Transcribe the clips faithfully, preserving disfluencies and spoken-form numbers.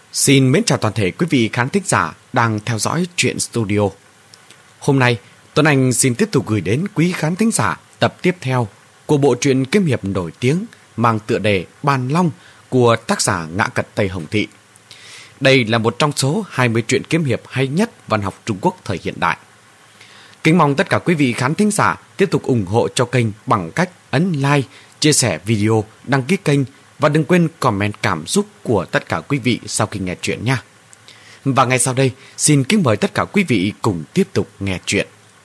Xin mến chào toàn thể quý vị khán thính giả đang theo dõi Truyện Studio. Hôm nay, Tuấn Anh xin tiếp tục gửi đến quý khán thính giả tập tiếp theo của bộ truyện kiếm hiệp nổi tiếng mang tựa đề Bàn Long của tác giả Ngã Cật Tây Hồng Thị. Đây là một trong số hai mươi truyện kiếm hiệp hay nhất văn học Trung Quốc thời hiện đại. Kính mong tất cả quý vị khán thính giả tiếp tục ủng hộ cho kênh bằng cách ấn like, chia sẻ video, đăng ký kênh và đừng quên comment cảm xúc của tất cả quý vị sau khi nghe chuyện nha. Và ngay sau đây, xin kính mời tất cả quý vị cùng tiếp tục nghe chuyện.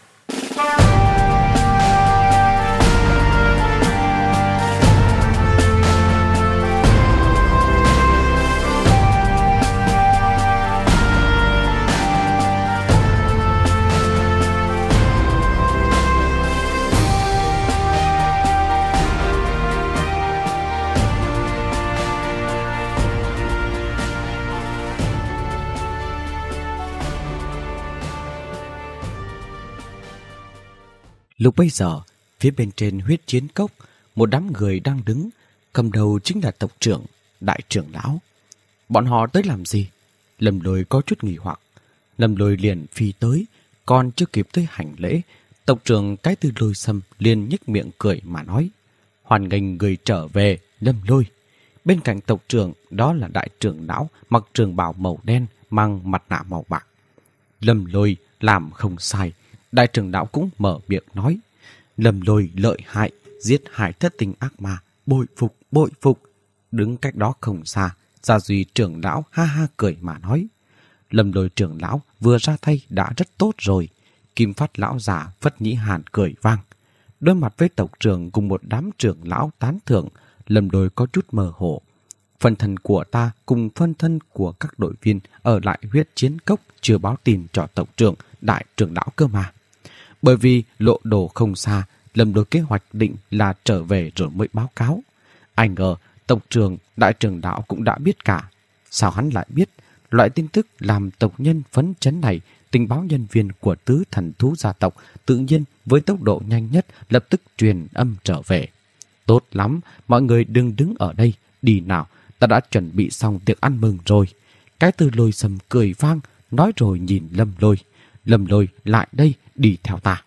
Lúc bấy giờ, phía bên trên huyết chiến cốc, một đám người đang đứng, cầm đầu chính là tộc trưởng, đại trưởng lão. Bọn họ tới làm gì? Lâm Lôi có chút nghi hoặc. Lâm Lôi liền phi tới, còn chưa kịp tới hành lễ, tộc trưởng Cái Tư Lôi Sâm liền nhếch miệng cười mà nói: "Hoan nghênh người trở về, Lâm Lôi." Bên cạnh tộc trưởng đó là đại trưởng lão mặc trường bào màu đen, mang mặt nạ màu bạc. Lâm Lôi làm không sai. Đại trưởng lão cũng mở miệng nói: "Lâm Lôi lợi hại, giết hại thất tình ác ma, bội phục, bội phục." Đứng cách đó không xa, Gia Duy trưởng lão ha ha cười mà nói: "Lâm Lôi trưởng lão vừa ra tay đã rất tốt rồi." Kim Phát lão già Phất Nhĩ Hàn cười vang. Đối mặt với tộc trưởng cùng một đám trưởng lão tán thưởng, Lâm Lôi có chút mơ hồ. Phân thân của ta cùng phân thân của các đội viên ở lại huyết chiến cốc chưa báo tin cho tộc trưởng, đại trưởng lão cơ mà. Bởi vì lộ đồ không xa, Lâm Lôi kế hoạch định là trở về rồi mới báo cáo. Ai ngờ tộc trưởng, đại trưởng lão cũng đã biết cả. Sao hắn lại biết? Loại tin tức làm tộc nhân phấn chấn này, tình báo nhân viên của tứ thần thú gia tộc tự nhiên với tốc độ nhanh nhất lập tức truyền âm trở về. "Tốt lắm, mọi người đừng đứng ở đây, đi nào, ta đã chuẩn bị xong tiệc ăn mừng rồi." Cái Tư Lôi Sâm cười vang, nói rồi nhìn Lâm Lôi: "Lâm Lôi lại đây, đi theo ta."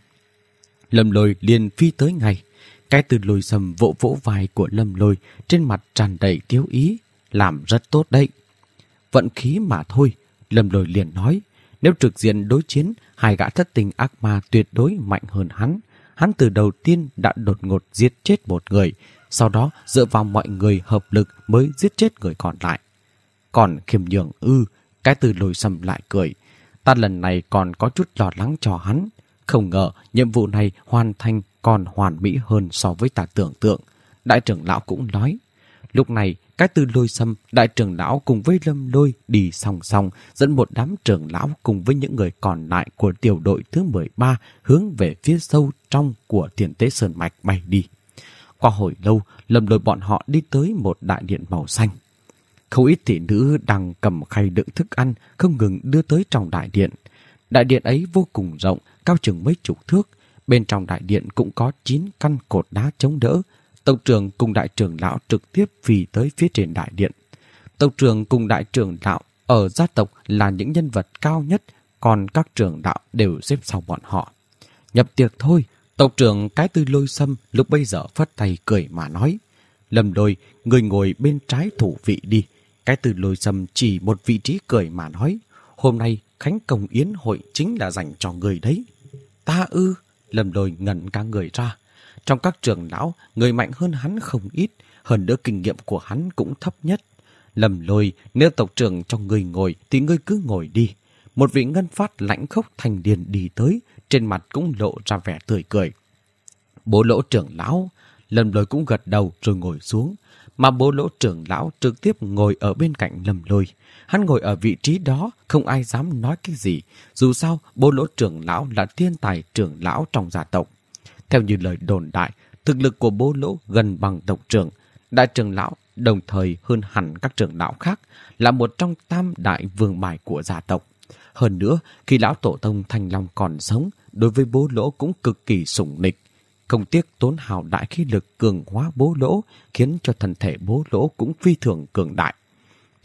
Lâm Lôi liền phi tới ngay. Cái Tư Lôi Sâm vỗ vỗ vai của Lâm Lôi, trên mặt tràn đầy tiếu ý: "Làm rất tốt đấy." "Vận khí mà thôi," Lâm Lôi liền nói. Nếu trực diện đối chiến, hai gã thất tình ác ma tuyệt đối mạnh hơn hắn. Hắn từ đầu tiên đã đột ngột giết chết một người, sau đó dựa vào mọi người hợp lực mới giết chết người còn lại. "Còn khiêm nhường ư?" Cái Tư Lôi Sâm lại cười: "Ta lần này còn có chút lo lắng cho hắn. Không ngờ nhiệm vụ này hoàn thành còn hoàn mỹ hơn so với ta tưởng tượng." Đại trưởng lão cũng nói. Lúc này, Cái Tư Lôi Sâm, đại trưởng lão cùng với Lâm Lôi đi song song, dẫn một đám trưởng lão cùng với những người còn lại của tiểu đội thứ mười ba hướng về phía sâu trong của Tiền Tế Sơn Mạch bay đi. Qua hồi lâu, Lâm Lôi bọn họ đi tới một đại điện màu xanh. Không ít thị nữ đang cầm khay đựng thức ăn không ngừng đưa tới trong đại điện. Đại điện ấy vô cùng rộng, cao chừng mấy chục thước. Bên trong đại điện cũng có chín căn cột đá chống đỡ. Tộc trưởng cùng đại trưởng lão trực tiếp phi tới phía trên đại điện. Tộc trưởng cùng đại trưởng lão ở gia tộc là những nhân vật cao nhất, còn các trưởng lão đều xếp sau bọn họ. "Nhập tiệc thôi." Tộc trưởng Cái Tư Lôi Sâm lúc bây giờ phất tay cười mà nói: "Lâm Lôi, người ngồi bên trái thủ vị đi." Cái Tư Lôi Sâm chỉ một vị trí cười mà nói: "Hôm nay khánh công yến hội chính là dành cho người đấy." "Ta ư?" Lâm Lôi ngẩn cả người ra. Trong các trưởng lão, người mạnh hơn hắn không ít, hơn nữa kinh nghiệm của hắn cũng thấp nhất. "Lâm Lôi, nếu tộc trưởng cho người ngồi thì ngươi cứ ngồi đi." Một vị ngân phát lãnh khốc thành điền đi tới, trên mặt cũng lộ ra vẻ tươi cười. "Bố Lỗ trưởng lão." Lâm Lôi cũng gật đầu rồi ngồi xuống, mà Bố Lỗ trưởng lão trực tiếp ngồi ở bên cạnh Lâm Lôi. Hắn ngồi ở vị trí đó, không ai dám nói cái gì, dù sao Bố Lỗ trưởng lão là thiên tài trưởng lão trong gia tộc. Theo như lời đồn đại, thực lực của Bố Lỗ gần bằng tộc trưởng. Đại trưởng lão đồng thời hơn hẳn các trưởng lão khác, là một trong tam đại vương bài của gia tộc. Hơn nữa, khi lão tổ tông Thanh Long còn sống, đối với Bố Lỗ cũng cực kỳ sủng nịch. Không tiếc tốn hào đại khí lực cường hóa Bố Lỗ, khiến cho thân thể Bố Lỗ cũng phi thường cường đại.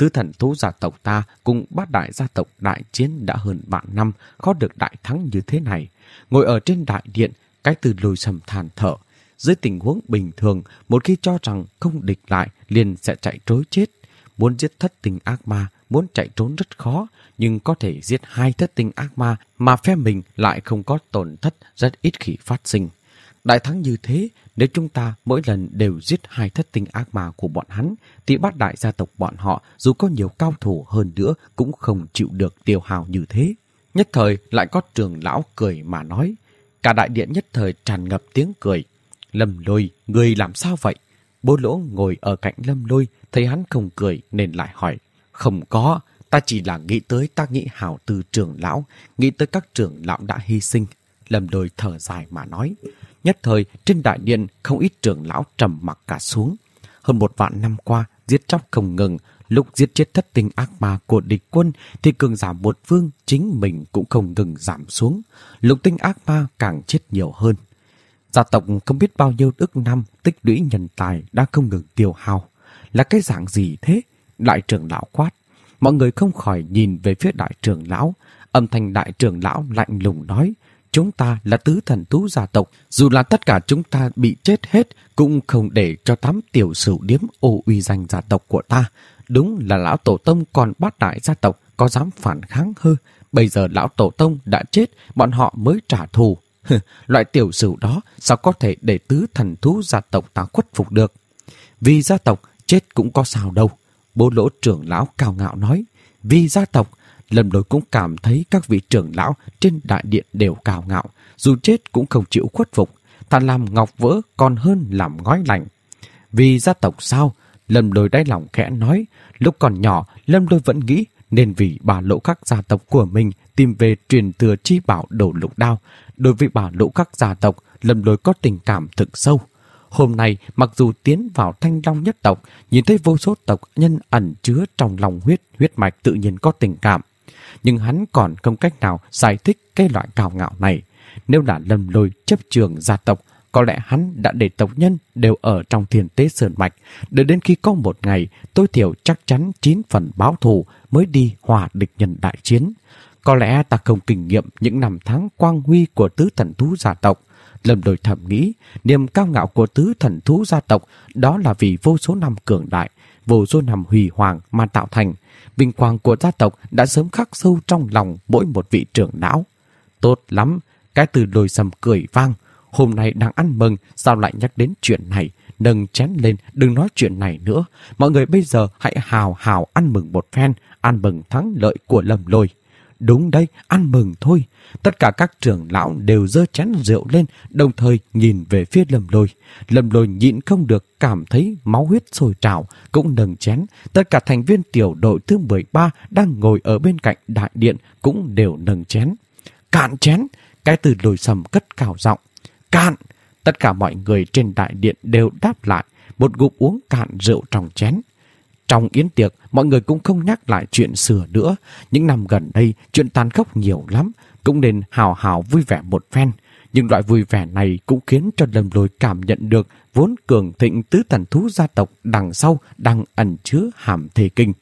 Tứ thần thú gia tộc ta cùng bát đại gia tộc đại chiến đã hơn vạn năm, khó được đại thắng như thế này. Ngồi ở trên đại điện, Cái Từ Lôi Sầm than thở. Dưới tình huống bình thường, một khi cho rằng không địch lại, liền sẽ chạy trối chết. Muốn giết thất tinh ác ma, muốn chạy trốn rất khó, nhưng có thể giết hai thất tinh ác ma mà phe mình lại không có tổn thất, rất ít khi phát sinh. Đại thắng như thế, nếu chúng ta mỗi lần đều giết hai thất tinh ác ma của bọn hắn, thì bát đại gia tộc bọn họ dù có nhiều cao thủ hơn nữa cũng không chịu được tiêu hao như thế. Nhất thời lại có trưởng lão cười mà nói. Cả đại điện nhất thời tràn ngập tiếng cười. Lâm Lôi, người làm sao vậy? Bố Lỗ ngồi ở cạnh Lâm Lôi, thấy hắn không cười nên lại hỏi. Không có, ta chỉ là nghĩ tới tác nhĩ hảo từ trưởng lão, nghĩ tới các trưởng lão đã hy sinh. Lâm Lôi thở dài mà nói. Nhất thời trên đại điện không ít trưởng lão trầm mặc cả xuống. Hơn một vạn năm qua giết chóc không ngừng, lúc giết chết thất tinh ác ma của địch quân thì cường giả một phương chính mình cũng không ngừng giảm xuống, lục tinh ác ma càng chết nhiều hơn. Gia tộc không biết bao nhiêu ức năm tích lũy nhân tài đã không ngừng tiêu hao. Là cái dạng gì thế? Đại trưởng lão quát. Mọi người không khỏi nhìn về phía đại trưởng lão. Âm thanh đại trưởng lão lạnh lùng nói. Chúng ta là tứ thần thú gia tộc, dù là tất cả chúng ta bị chết hết cũng không để cho tám tiểu sửu điếm ô uy danh gia tộc của ta. Đúng là lão tổ tông còn bát đại gia tộc có dám phản kháng hư. Bây giờ lão tổ tông đã chết, bọn họ mới trả thù. Loại tiểu sửu đó sao có thể để tứ thần thú gia tộc ta khuất phục được? Vì gia tộc chết cũng có sao đâu. Bố Lỗ trưởng lão cao ngạo nói. Vì gia tộc. Lâm Lôi cũng cảm thấy các vị trưởng lão trên đại điện đều cao ngạo, dù chết cũng không chịu khuất phục, thà làm ngọc vỡ còn hơn làm ngói lạnh. Vì gia tộc sao? Lâm Lôi đáy lòng khẽ nói. Lúc còn nhỏ, Lâm Lôi vẫn nghĩ nên vì Bà Lỗ Khắc gia tộc của mình tìm về truyền thừa chi bảo Đồ Lục Đao. Đối với Bà Lỗ Khắc gia tộc, Lâm Lôi có tình cảm thực sâu. Hôm nay, mặc dù tiến vào Thanh Long nhất tộc, nhìn thấy vô số tộc nhân ẩn chứa trong lòng huyết, huyết mạch tự nhiên có tình cảm. Nhưng hắn còn không cách nào giải thích cái loại cao ngạo này. Nếu là Lâm Lôi chấp trường gia tộc, có lẽ hắn đã để tộc nhân đều ở trong Thiên Tế Sơn Mạch, đợi đến khi có một ngày tối thiểu chắc chắn chín phần báo thù mới đi hòa địch nhân đại chiến. Có lẽ ta không kinh nghiệm những năm tháng quang huy của tứ thần thú gia tộc. Lâm Lôi thầm nghĩ, niềm cao ngạo của tứ thần thú gia tộc đó là vì vô số năm cường đại, vô số năm huy hoàng mà tạo thành. Vinh quang của gia tộc đã sớm khắc sâu trong lòng mỗi một vị trưởng lão. Tốt lắm, Cái Từ Lôi Sầm cười vang. Hôm nay đang ăn mừng, sao lại nhắc đến chuyện này? Nâng chén lên, đừng nói chuyện này nữa. Mọi người bây giờ hãy hào hào ăn mừng một phen, ăn mừng thắng lợi của Lâm Lôi. Đúng đấy, ăn mừng thôi. Tất cả các trưởng lão đều giơ chén rượu lên, đồng thời nhìn về phía Lâm Lôi. Lâm Lôi nhịn không được, cảm thấy máu huyết sôi trào, cũng nâng chén. Tất cả thành viên tiểu đội thứ mười ba đang ngồi ở bên cạnh đại điện cũng đều nâng chén. Cạn chén! Cái Từ Lôi Sầm cất cao giọng. Cạn! Tất cả mọi người trên đại điện đều đáp lại, một ngụm uống cạn rượu trong chén. Trong yến tiệc, mọi người cũng không nhắc lại chuyện xưa nữa. Những năm gần đây, chuyện tàn khốc nhiều lắm, cũng nên hào hào vui vẻ một phen. Nhưng loại vui vẻ này cũng khiến cho Lâm Lôi cảm nhận được vốn cường thịnh tứ thần thú gia tộc đằng sau đang ẩn chứa hàm thề kinh.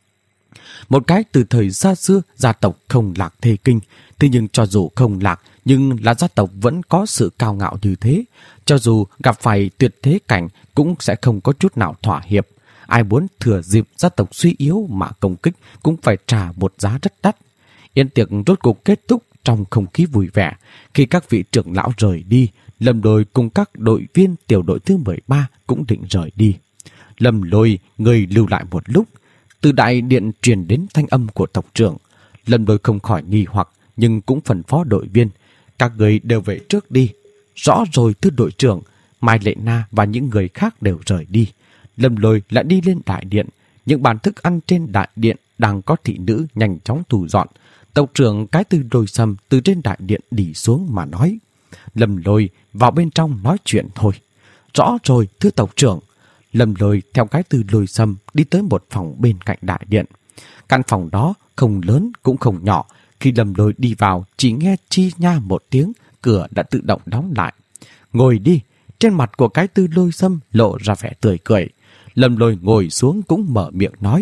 Một cái từ thời xa xưa, gia tộc không lạc thề kinh. Thế nhưng cho dù không lạc, nhưng là gia tộc vẫn có sự cao ngạo như thế. Cho dù gặp phải tuyệt thế cảnh, cũng sẽ không có chút nào thỏa hiệp. Ai muốn thừa dịp gia tộc suy yếu mà công kích cũng phải trả một giá rất đắt. Yến tiệc rốt cuộc kết thúc trong không khí vui vẻ. Khi các vị trưởng lão rời đi, Lâm Lôi cùng các đội viên tiểu đội thứ mười ba cũng định rời đi. Lâm Lôi, người lưu lại một lúc. Từ đại điện truyền đến thanh âm của tộc trưởng. Lâm Lôi không khỏi nghi hoặc, nhưng cũng phân phó đội viên. Các người đều về trước đi. Rõ rồi thưa đội trưởng. Mai Lệ Na và những người khác đều rời đi. Lâm Lôi lại đi lên đại điện. Những bàn thức ăn trên đại điện đang có thị nữ nhanh chóng thu dọn. Tộc trưởng Cái Từ Lôi Sầm từ trên đại điện đi xuống mà nói. Lâm Lôi vào bên trong nói chuyện thôi. Rõ rồi thưa tộc trưởng. Lâm Lôi theo Cái Từ Lôi Sầm đi tới một phòng bên cạnh đại điện. Căn phòng đó không lớn cũng không nhỏ. Khi Lâm Lôi đi vào chỉ nghe chi nha một tiếng, cửa đã tự động đóng lại. Ngồi đi. Trên mặt của Cái Từ Lôi Sầm lộ ra vẻ tươi cười. Lâm Lôi ngồi xuống cũng mở miệng nói.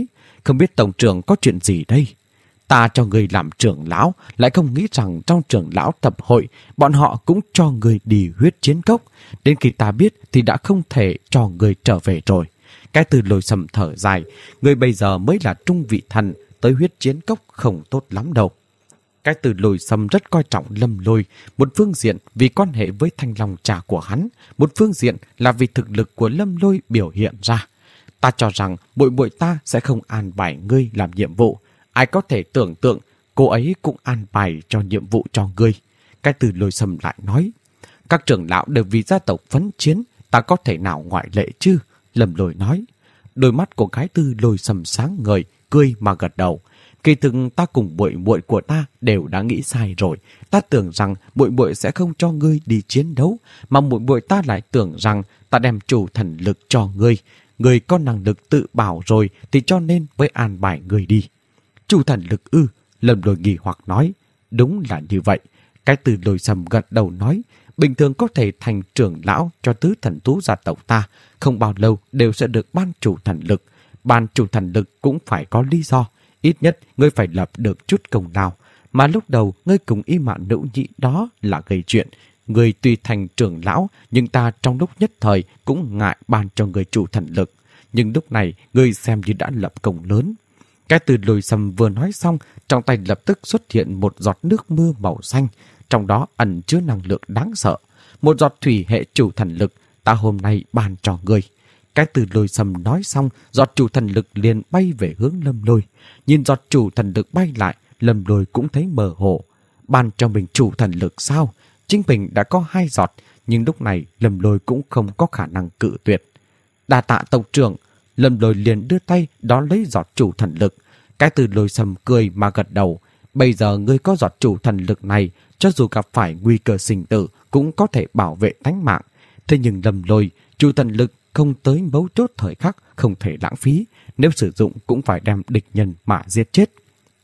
không biết tổng trưởng có chuyện gì đây? Ta cho người làm trưởng lão, lại không nghĩ rằng trong trưởng lão tập hội, bọn họ cũng cho người đi huyết chiến cốc. Đến khi ta biết thì đã không thể cho người trở về rồi. Cái Từ Lôi Sầm thở dài, người bây giờ mới là trung vị thần, tới huyết chiến cốc không tốt lắm đâu. Cái Từ Lôi Sầm rất coi trọng Lâm Lôi, một phương diện vì quan hệ với Thanh Long Trà của hắn, một phương diện là vì thực lực của Lâm Lôi biểu hiện ra. Ta cho rằng muội muội ta sẽ không an bài ngươi làm nhiệm vụ. Ai có thể tưởng tượng cô ấy cũng an bài cho nhiệm vụ cho ngươi. Cái Từ Lôi Sầm lại nói, các trưởng lão đều vì gia tộc phấn chiến, ta có thể nào ngoại lệ chứ? Lâm Lôi nói. Đôi mắt của Cái Từ Lôi Sầm sáng ngời, cười mà gật đầu. Kỳ thực ta cùng muội muội của ta đều đã nghĩ sai rồi. Ta tưởng rằng muội muội sẽ không cho ngươi đi chiến đấu, mà muội muội ta lại tưởng rằng ta đem chủ thần lực cho ngươi. Ngươi có năng lực tự bảo rồi thì cho nên mới an bài ngươi đi. Chủ thần lực ư? Lâm Lôi nghi hoặc nói. Đúng là như vậy. Cái Từ Lôi Sầm gật đầu nói, bình thường có thể thành trưởng lão cho tứ thần thú gia tộc ta, không bao lâu đều sẽ được ban chủ thần lực. Ban chủ thần lực cũng phải có lý do. Ít nhất ngươi phải lập được chút công lao. Mà lúc đầu ngươi cùng Y Mạn Nữ Nhị đó là gây chuyện. Ngươi tuy thành trưởng lão, nhưng ta trong lúc nhất thời cũng ngại ban cho ngươi chủ thần lực. Nhưng lúc này ngươi xem như đã lập công lớn. Cái Từ Lôi Sầm vừa nói xong, trong tay lập tức xuất hiện một giọt nước mưa màu xanh, trong đó ẩn chứa năng lượng đáng sợ. Một giọt thủy hệ chủ thần lực, ta hôm nay ban cho ngươi. Cái Từ Lôi Sầm nói xong, giọt chủ thần lực liền bay về hướng Lâm Lôi. Nhìn giọt chủ thần lực bay lại, Lâm Lôi cũng thấy mơ hồ. Ban cho mình chủ thần lực sao? Chính mình đã có hai giọt, nhưng lúc này Lâm Lôi cũng không có khả năng cự tuyệt. Đa tạ tộc trưởng. Lâm Lôi liền đưa tay đón lấy giọt chủ thần lực. Cái Từ Lôi Sầm cười mà gật đầu. Bây giờ ngươi có giọt chủ thần lực này, cho dù gặp phải nguy cơ sinh tử cũng có thể bảo vệ tánh mạng. Thế nhưng Lâm Lôi, chủ thần lực không tới mấu chốt thời khắc không thể lãng phí, nếu sử dụng cũng phải đem địch nhân mà giết chết.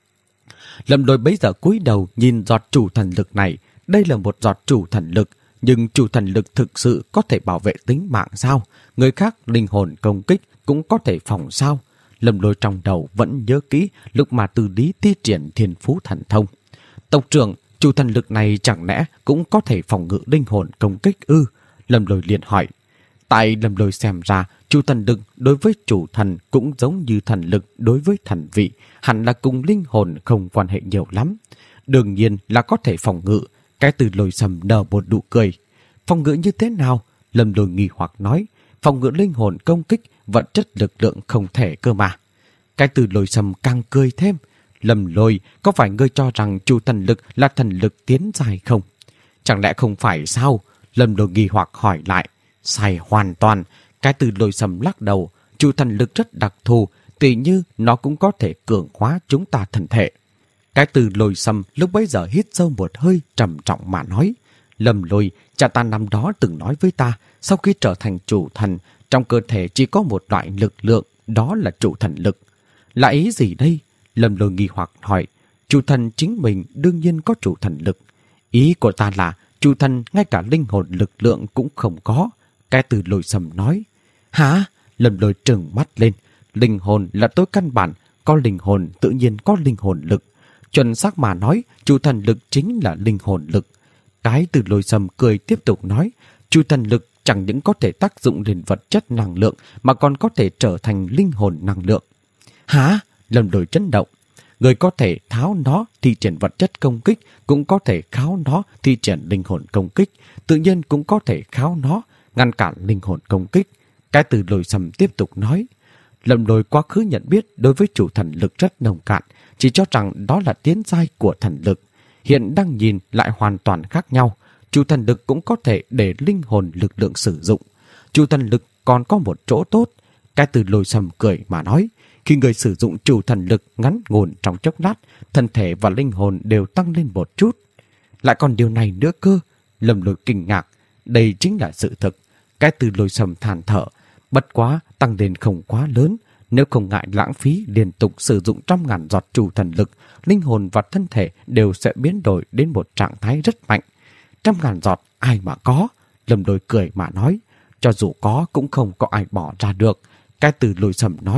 Lâm Lôi bấy giờ cúi đầu nhìn giọt chủ thần lực này. Đây là một giọt chủ thần lực, nhưng chủ thần lực thực sự có thể bảo vệ tính mạng sao? Người khác linh hồn công kích cũng có thể phòng sao? Lâm Lôi trong đầu vẫn nhớ kỹ lúc mà Từ Lý thi triển thiên phú thần thông. Tộc trưởng, chủ thần lực này chẳng lẽ cũng có thể phòng ngự linh hồn công kích ư? Lâm Lôi liền hỏi. Tại Lâm Lôi xem ra, chủ thần lực đối với chủ thần cũng giống như thần lực đối với thần vị, hẳn là cùng linh hồn không quan hệ nhiều lắm. Đương nhiên là có thể phòng ngự. Cái Từ Lôi Sầm nở một nụ cười. Phòng ngự như thế nào? Lâm Lôi nghi hoặc nói. Phòng ngự linh hồn công kích, vật chất lực lượng không thể cơ mà. Cái Từ Lôi Sầm càng cười thêm. Lâm Lôi, có phải ngươi cho rằng chủ thần lực là thần lực tiến dài không? Chẳng lẽ không phải sao? Lâm Lôi nghi hoặc hỏi lại. Sai hoàn toàn. Cái Từ Lôi Sầm lắc đầu. Chủ thần lực rất đặc thù, tùy như nó cũng có thể cường hóa chúng ta thần thể. Cái Từ Lôi Sầm lúc bấy giờ hít sâu một hơi, trầm trọng mà nói. Lâm Lôi, cha ta năm đó từng nói với ta, sau khi trở thành chủ thần, trong cơ thể chỉ có một loại lực lượng, đó là chủ thần lực. Là ý gì đây? Lâm Lôi nghi hoặc hỏi. Chủ thần chính mình đương nhiên có chủ thần lực. Ý của ta là chủ thần ngay cả linh hồn lực lượng cũng không có. Cái Từ Lôi Sầm nói. Hả? Lâm Lôi trừng mắt lên. Linh hồn là tối căn bản, có linh hồn tự nhiên có linh hồn lực. Chuẩn xác mà nói, chủ thần lực chính là linh hồn lực. Cái Từ Lôi Sầm cười tiếp tục nói, chủ thần lực chẳng những có thể tác dụng lên vật chất năng lượng mà còn có thể trở thành linh hồn năng lượng. Hả? Lâm Lôi chấn động. Người có thể tháo nó thi triển vật chất công kích, cũng có thể kháo nó thi triển linh hồn công kích, tự nhiên cũng có thể kháo nó ngăn cản linh hồn công kích. Cái Từ Lôi Sầm tiếp tục nói. Lâm Lôi quá khứ nhận biết đối với chủ thần lực rất nồng cạn, chỉ cho rằng đó là tiến giai của thần lực. Hiện đang nhìn lại hoàn toàn khác nhau. Chủ thần lực cũng có thể để linh hồn lực lượng sử dụng. Chủ thần lực còn có một chỗ tốt. Cái Từ Lôi Sầm cười mà nói. Khi người sử dụng chủ thần lực ngắn ngủn trong chốc lát, thân thể và linh hồn đều tăng lên một chút. Lại còn điều này nữa cơ. Lâm Lôi kinh ngạc. Đây chính là sự thực. Cái Từ Lôi Sầm than thở. Bất quá tăng lên không quá lớn. Nếu không ngại lãng phí liên tục sử dụng trăm ngàn giọt chủ thần lực, linh hồn và thân thể đều sẽ biến đổi đến một trạng thái rất mạnh. Trăm ngàn giọt ai mà có? Lâm Lôi cười mà nói. Cho dù có cũng không có ai bỏ ra được. Cái Từ Lôi Sầm nói.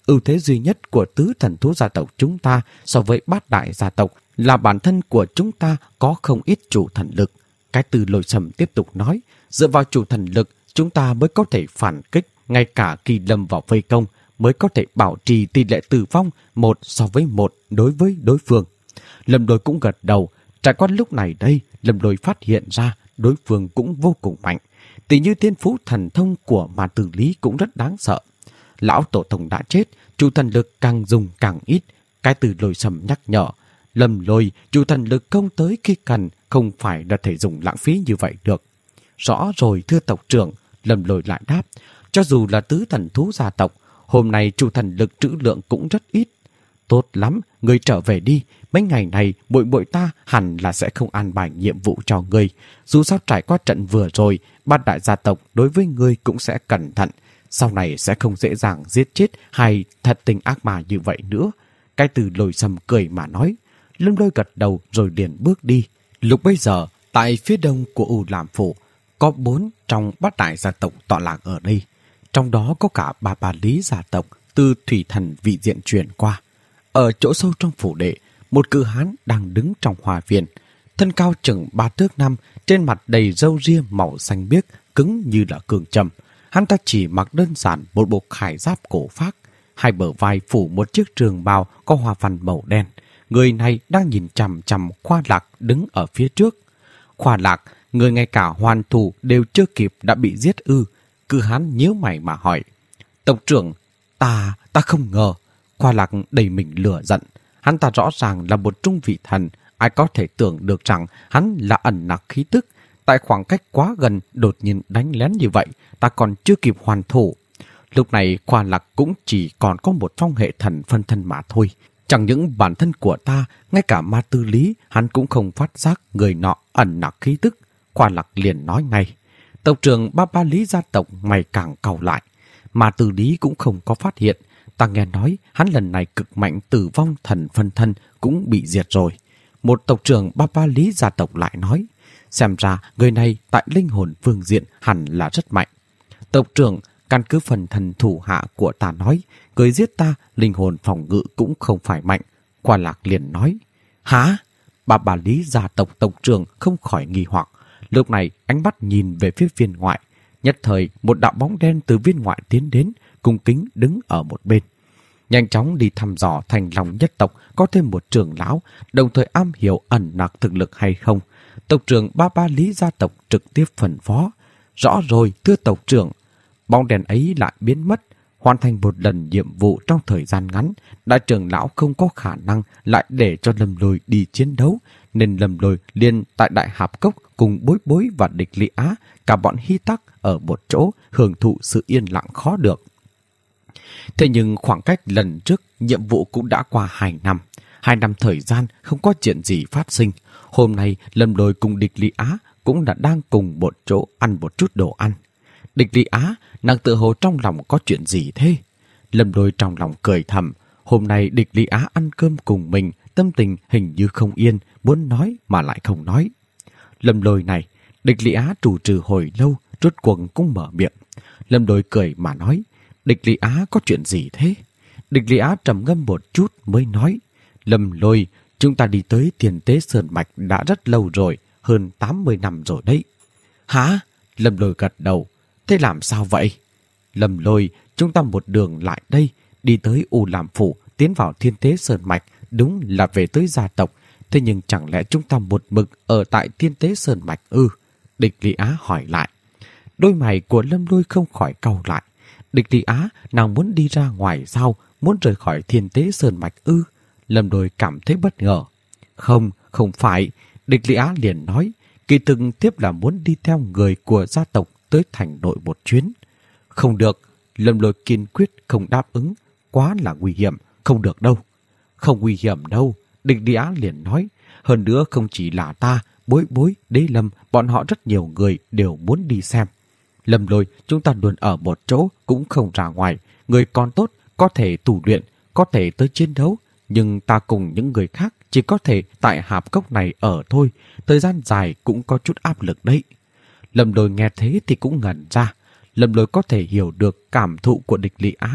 ưu thế duy nhất của tứ thần thú gia tộc chúng ta so với bát đại gia tộc là bản thân của chúng ta có không ít chủ thần lực. Cái Từ Lôi Sầm tiếp tục nói, dựa vào chủ thần lực, chúng ta mới có thể phản kích, ngay cả khi lâm vào vây công, mới có thể bảo trì tỷ lệ tử vong một so với một đối với đối phương. Lâm Lôi cũng gật đầu. Trải qua lúc này đây, Lâm Lôi phát hiện ra đối phương cũng vô cùng mạnh. Tỷ như thiên phú thần thông của Ma Tư Lý cũng rất đáng sợ. Lão tổ tông đã chết, chủ thần lực càng dùng càng ít. Cái Từ Lôi Sầm nhắc nhở, Lâm Lôi, chủ thần lực không tới khi cần, không phải là thể dùng lãng phí như vậy được. Rõ rồi thưa tộc trưởng, Lâm Lôi lại đáp, cho dù là tứ thần thú gia tộc, hôm nay chủ thần lực trữ lượng cũng rất ít. Tốt lắm, người trở về đi. Mấy ngày này, muội muội ta hẳn là sẽ không an bài nhiệm vụ cho ngươi. Dù sao trải qua trận vừa rồi, bát đại gia tộc đối với ngươi cũng sẽ cẩn thận. Sau này sẽ không dễ dàng giết chết hay thật tình ác ma như vậy nữa. Cái Từ Lôi Sầm cười mà nói. Lâm Lôi gật đầu rồi liền bước đi. Lúc bây giờ, tại phía đông của U Lam Phủ, có bốn trong bát đại gia tộc tọa lạc ở đây. Trong đó có cả ba Ba Lý gia tộc từ thủy thần vị diện truyền qua. Ở chỗ sâu trong phủ đệ, một cự hán đang đứng trong hoa viên. Thân cao chừng ba thước năm, trên mặt đầy râu ria màu xanh biếc, cứng như là cương châm. Hắn ta chỉ mặc đơn giản một bộ khải giáp cổ phác, hai bờ vai phủ một chiếc trường bào có hoa văn màu đen. Người này đang nhìn chằm chằm Khoa Lạc đứng ở phía trước. Khoa Lạc, người ngay cả hoàn thủ đều chưa kịp đã bị giết ư? Cự hán nhíu mày mà hỏi. Tộc trưởng, ta, ta không ngờ. Khoa Lạc đầy mình lửa giận. Hắn ta rõ ràng là một trung vị thần, ai có thể tưởng được rằng hắn là ẩn nặc khí tức. Tại khoảng cách quá gần đột nhiên đánh lén như vậy, ta còn chưa kịp hoàn thủ. Lúc này Khoa Lạc cũng chỉ còn có một phong hệ thần phân thân mà thôi. Chẳng những bản thân của ta, ngay cả Ma Tư Lý, hắn cũng không phát giác người nọ ẩn nặc khí tức. Khoa Lạc liền nói ngay. Tộc trưởng Ba Ba Lý gia tộc mày càng cau lại. Ma Tư Lý cũng không có phát hiện. Ta nghe nói hắn lần này cực mạnh tử vong thần phân thân cũng bị diệt rồi. Một tộc trưởng Ba Ba Lý gia tộc lại nói. Xem ra người này tại linh hồn phương diện hẳn là rất mạnh. Tộc trưởng, căn cứ phần thần thủ hạ của ta nói, người giết ta, linh hồn phòng ngự cũng không phải mạnh. Khoa Lạc liền nói. Hả? Ba Ba Lý gia tộc tộc trưởng không khỏi nghi hoặc. Lúc này ánh mắt nhìn về phía viên ngoại. Nhất thời một đạo bóng đen từ viên ngoại tiến đến, cung kính đứng ở một bên. Nhanh chóng đi thăm dò thành lòng nhất tộc có thêm một trưởng lão, đồng thời am hiểu ẩn nặc thực lực hay không. Tộc trưởng Ba Ba Lý gia tộc trực tiếp phân phó. Rõ rồi, thưa tộc trưởng. Bóng đèn ấy lại biến mất, hoàn thành một lần nhiệm vụ trong thời gian ngắn. Đại trưởng lão không có khả năng lại để cho Lâm Lôi đi chiến đấu, nên Lâm Lôi liền tại Đại Hạp Cốc cùng Bối Bối và Địch Lý Á, cả bọn Hy Tắc ở một chỗ hưởng thụ sự yên lặng khó được. Thế nhưng khoảng cách lần trước nhiệm vụ cũng đã qua hai năm. Hai năm thời gian không có chuyện gì phát sinh. Hôm nay Lâm Lôi cùng Địch Lý Á cũng đã đang cùng một chỗ ăn một chút đồ ăn. Địch Lý Á, nàng tự hồ trong lòng có chuyện gì thế? Lâm Lôi trong lòng cười thầm. Hôm nay Địch Lý Á ăn cơm cùng mình, tâm tình hình như không yên, muốn nói mà lại không nói. Lâm Lôi này, Địch Lý Á trù trừ hồi lâu, rốt cuộc cũng mở miệng. Lâm Lôi cười mà nói. Địch Lý Á có chuyện gì thế? Địch Lý Á trầm ngâm một chút mới nói. Lâm Lôi, chúng ta đi tới Tiền Tế Sơn Mạch đã rất lâu rồi, hơn tám mươi năm rồi đấy. Hả? Lâm Lôi gật đầu. Thế làm sao vậy? Lâm Lôi, chúng ta một đường lại đây, đi tới U Lam Phủ, tiến vào Thiên Tế Sơn Mạch, đúng là về tới gia tộc. Thế nhưng chẳng lẽ chúng ta một mực ở tại Thiên Tế Sơn Mạch ư? Địch Lý Á hỏi lại. Đôi mày của Lâm Lôi không khỏi cau lại. Địch Lý Á, nàng muốn đi ra ngoài sao? Muốn rời khỏi Thiên Tế Sơn Mạch ư? Lâm Lôi cảm thấy bất ngờ. Không, không phải. Địch Lý Á liền nói. Kỳ thực tiếp là muốn đi theo người của gia tộc tới thành nội một chuyến. Không được. Lâm Lôi kiên quyết không đáp ứng. Quá là nguy hiểm. Không được đâu. Không nguy hiểm đâu. Địch Lý Á liền nói. Hơn nữa không chỉ là ta, Bối Bối, Đế Lâm, bọn họ rất nhiều người đều muốn đi xem. Lâm Lôi, chúng ta luôn ở một chỗ cũng không ra ngoài. Người còn tốt, có thể tù luyện, có thể tới chiến đấu. Nhưng ta cùng những người khác chỉ có thể tại Hạp Cốc này ở thôi. Thời gian dài cũng có chút áp lực đấy. Lâm Lôi nghe thế thì cũng ngẩn ra. Lâm Lôi có thể hiểu được cảm thụ của Địch Lý Á.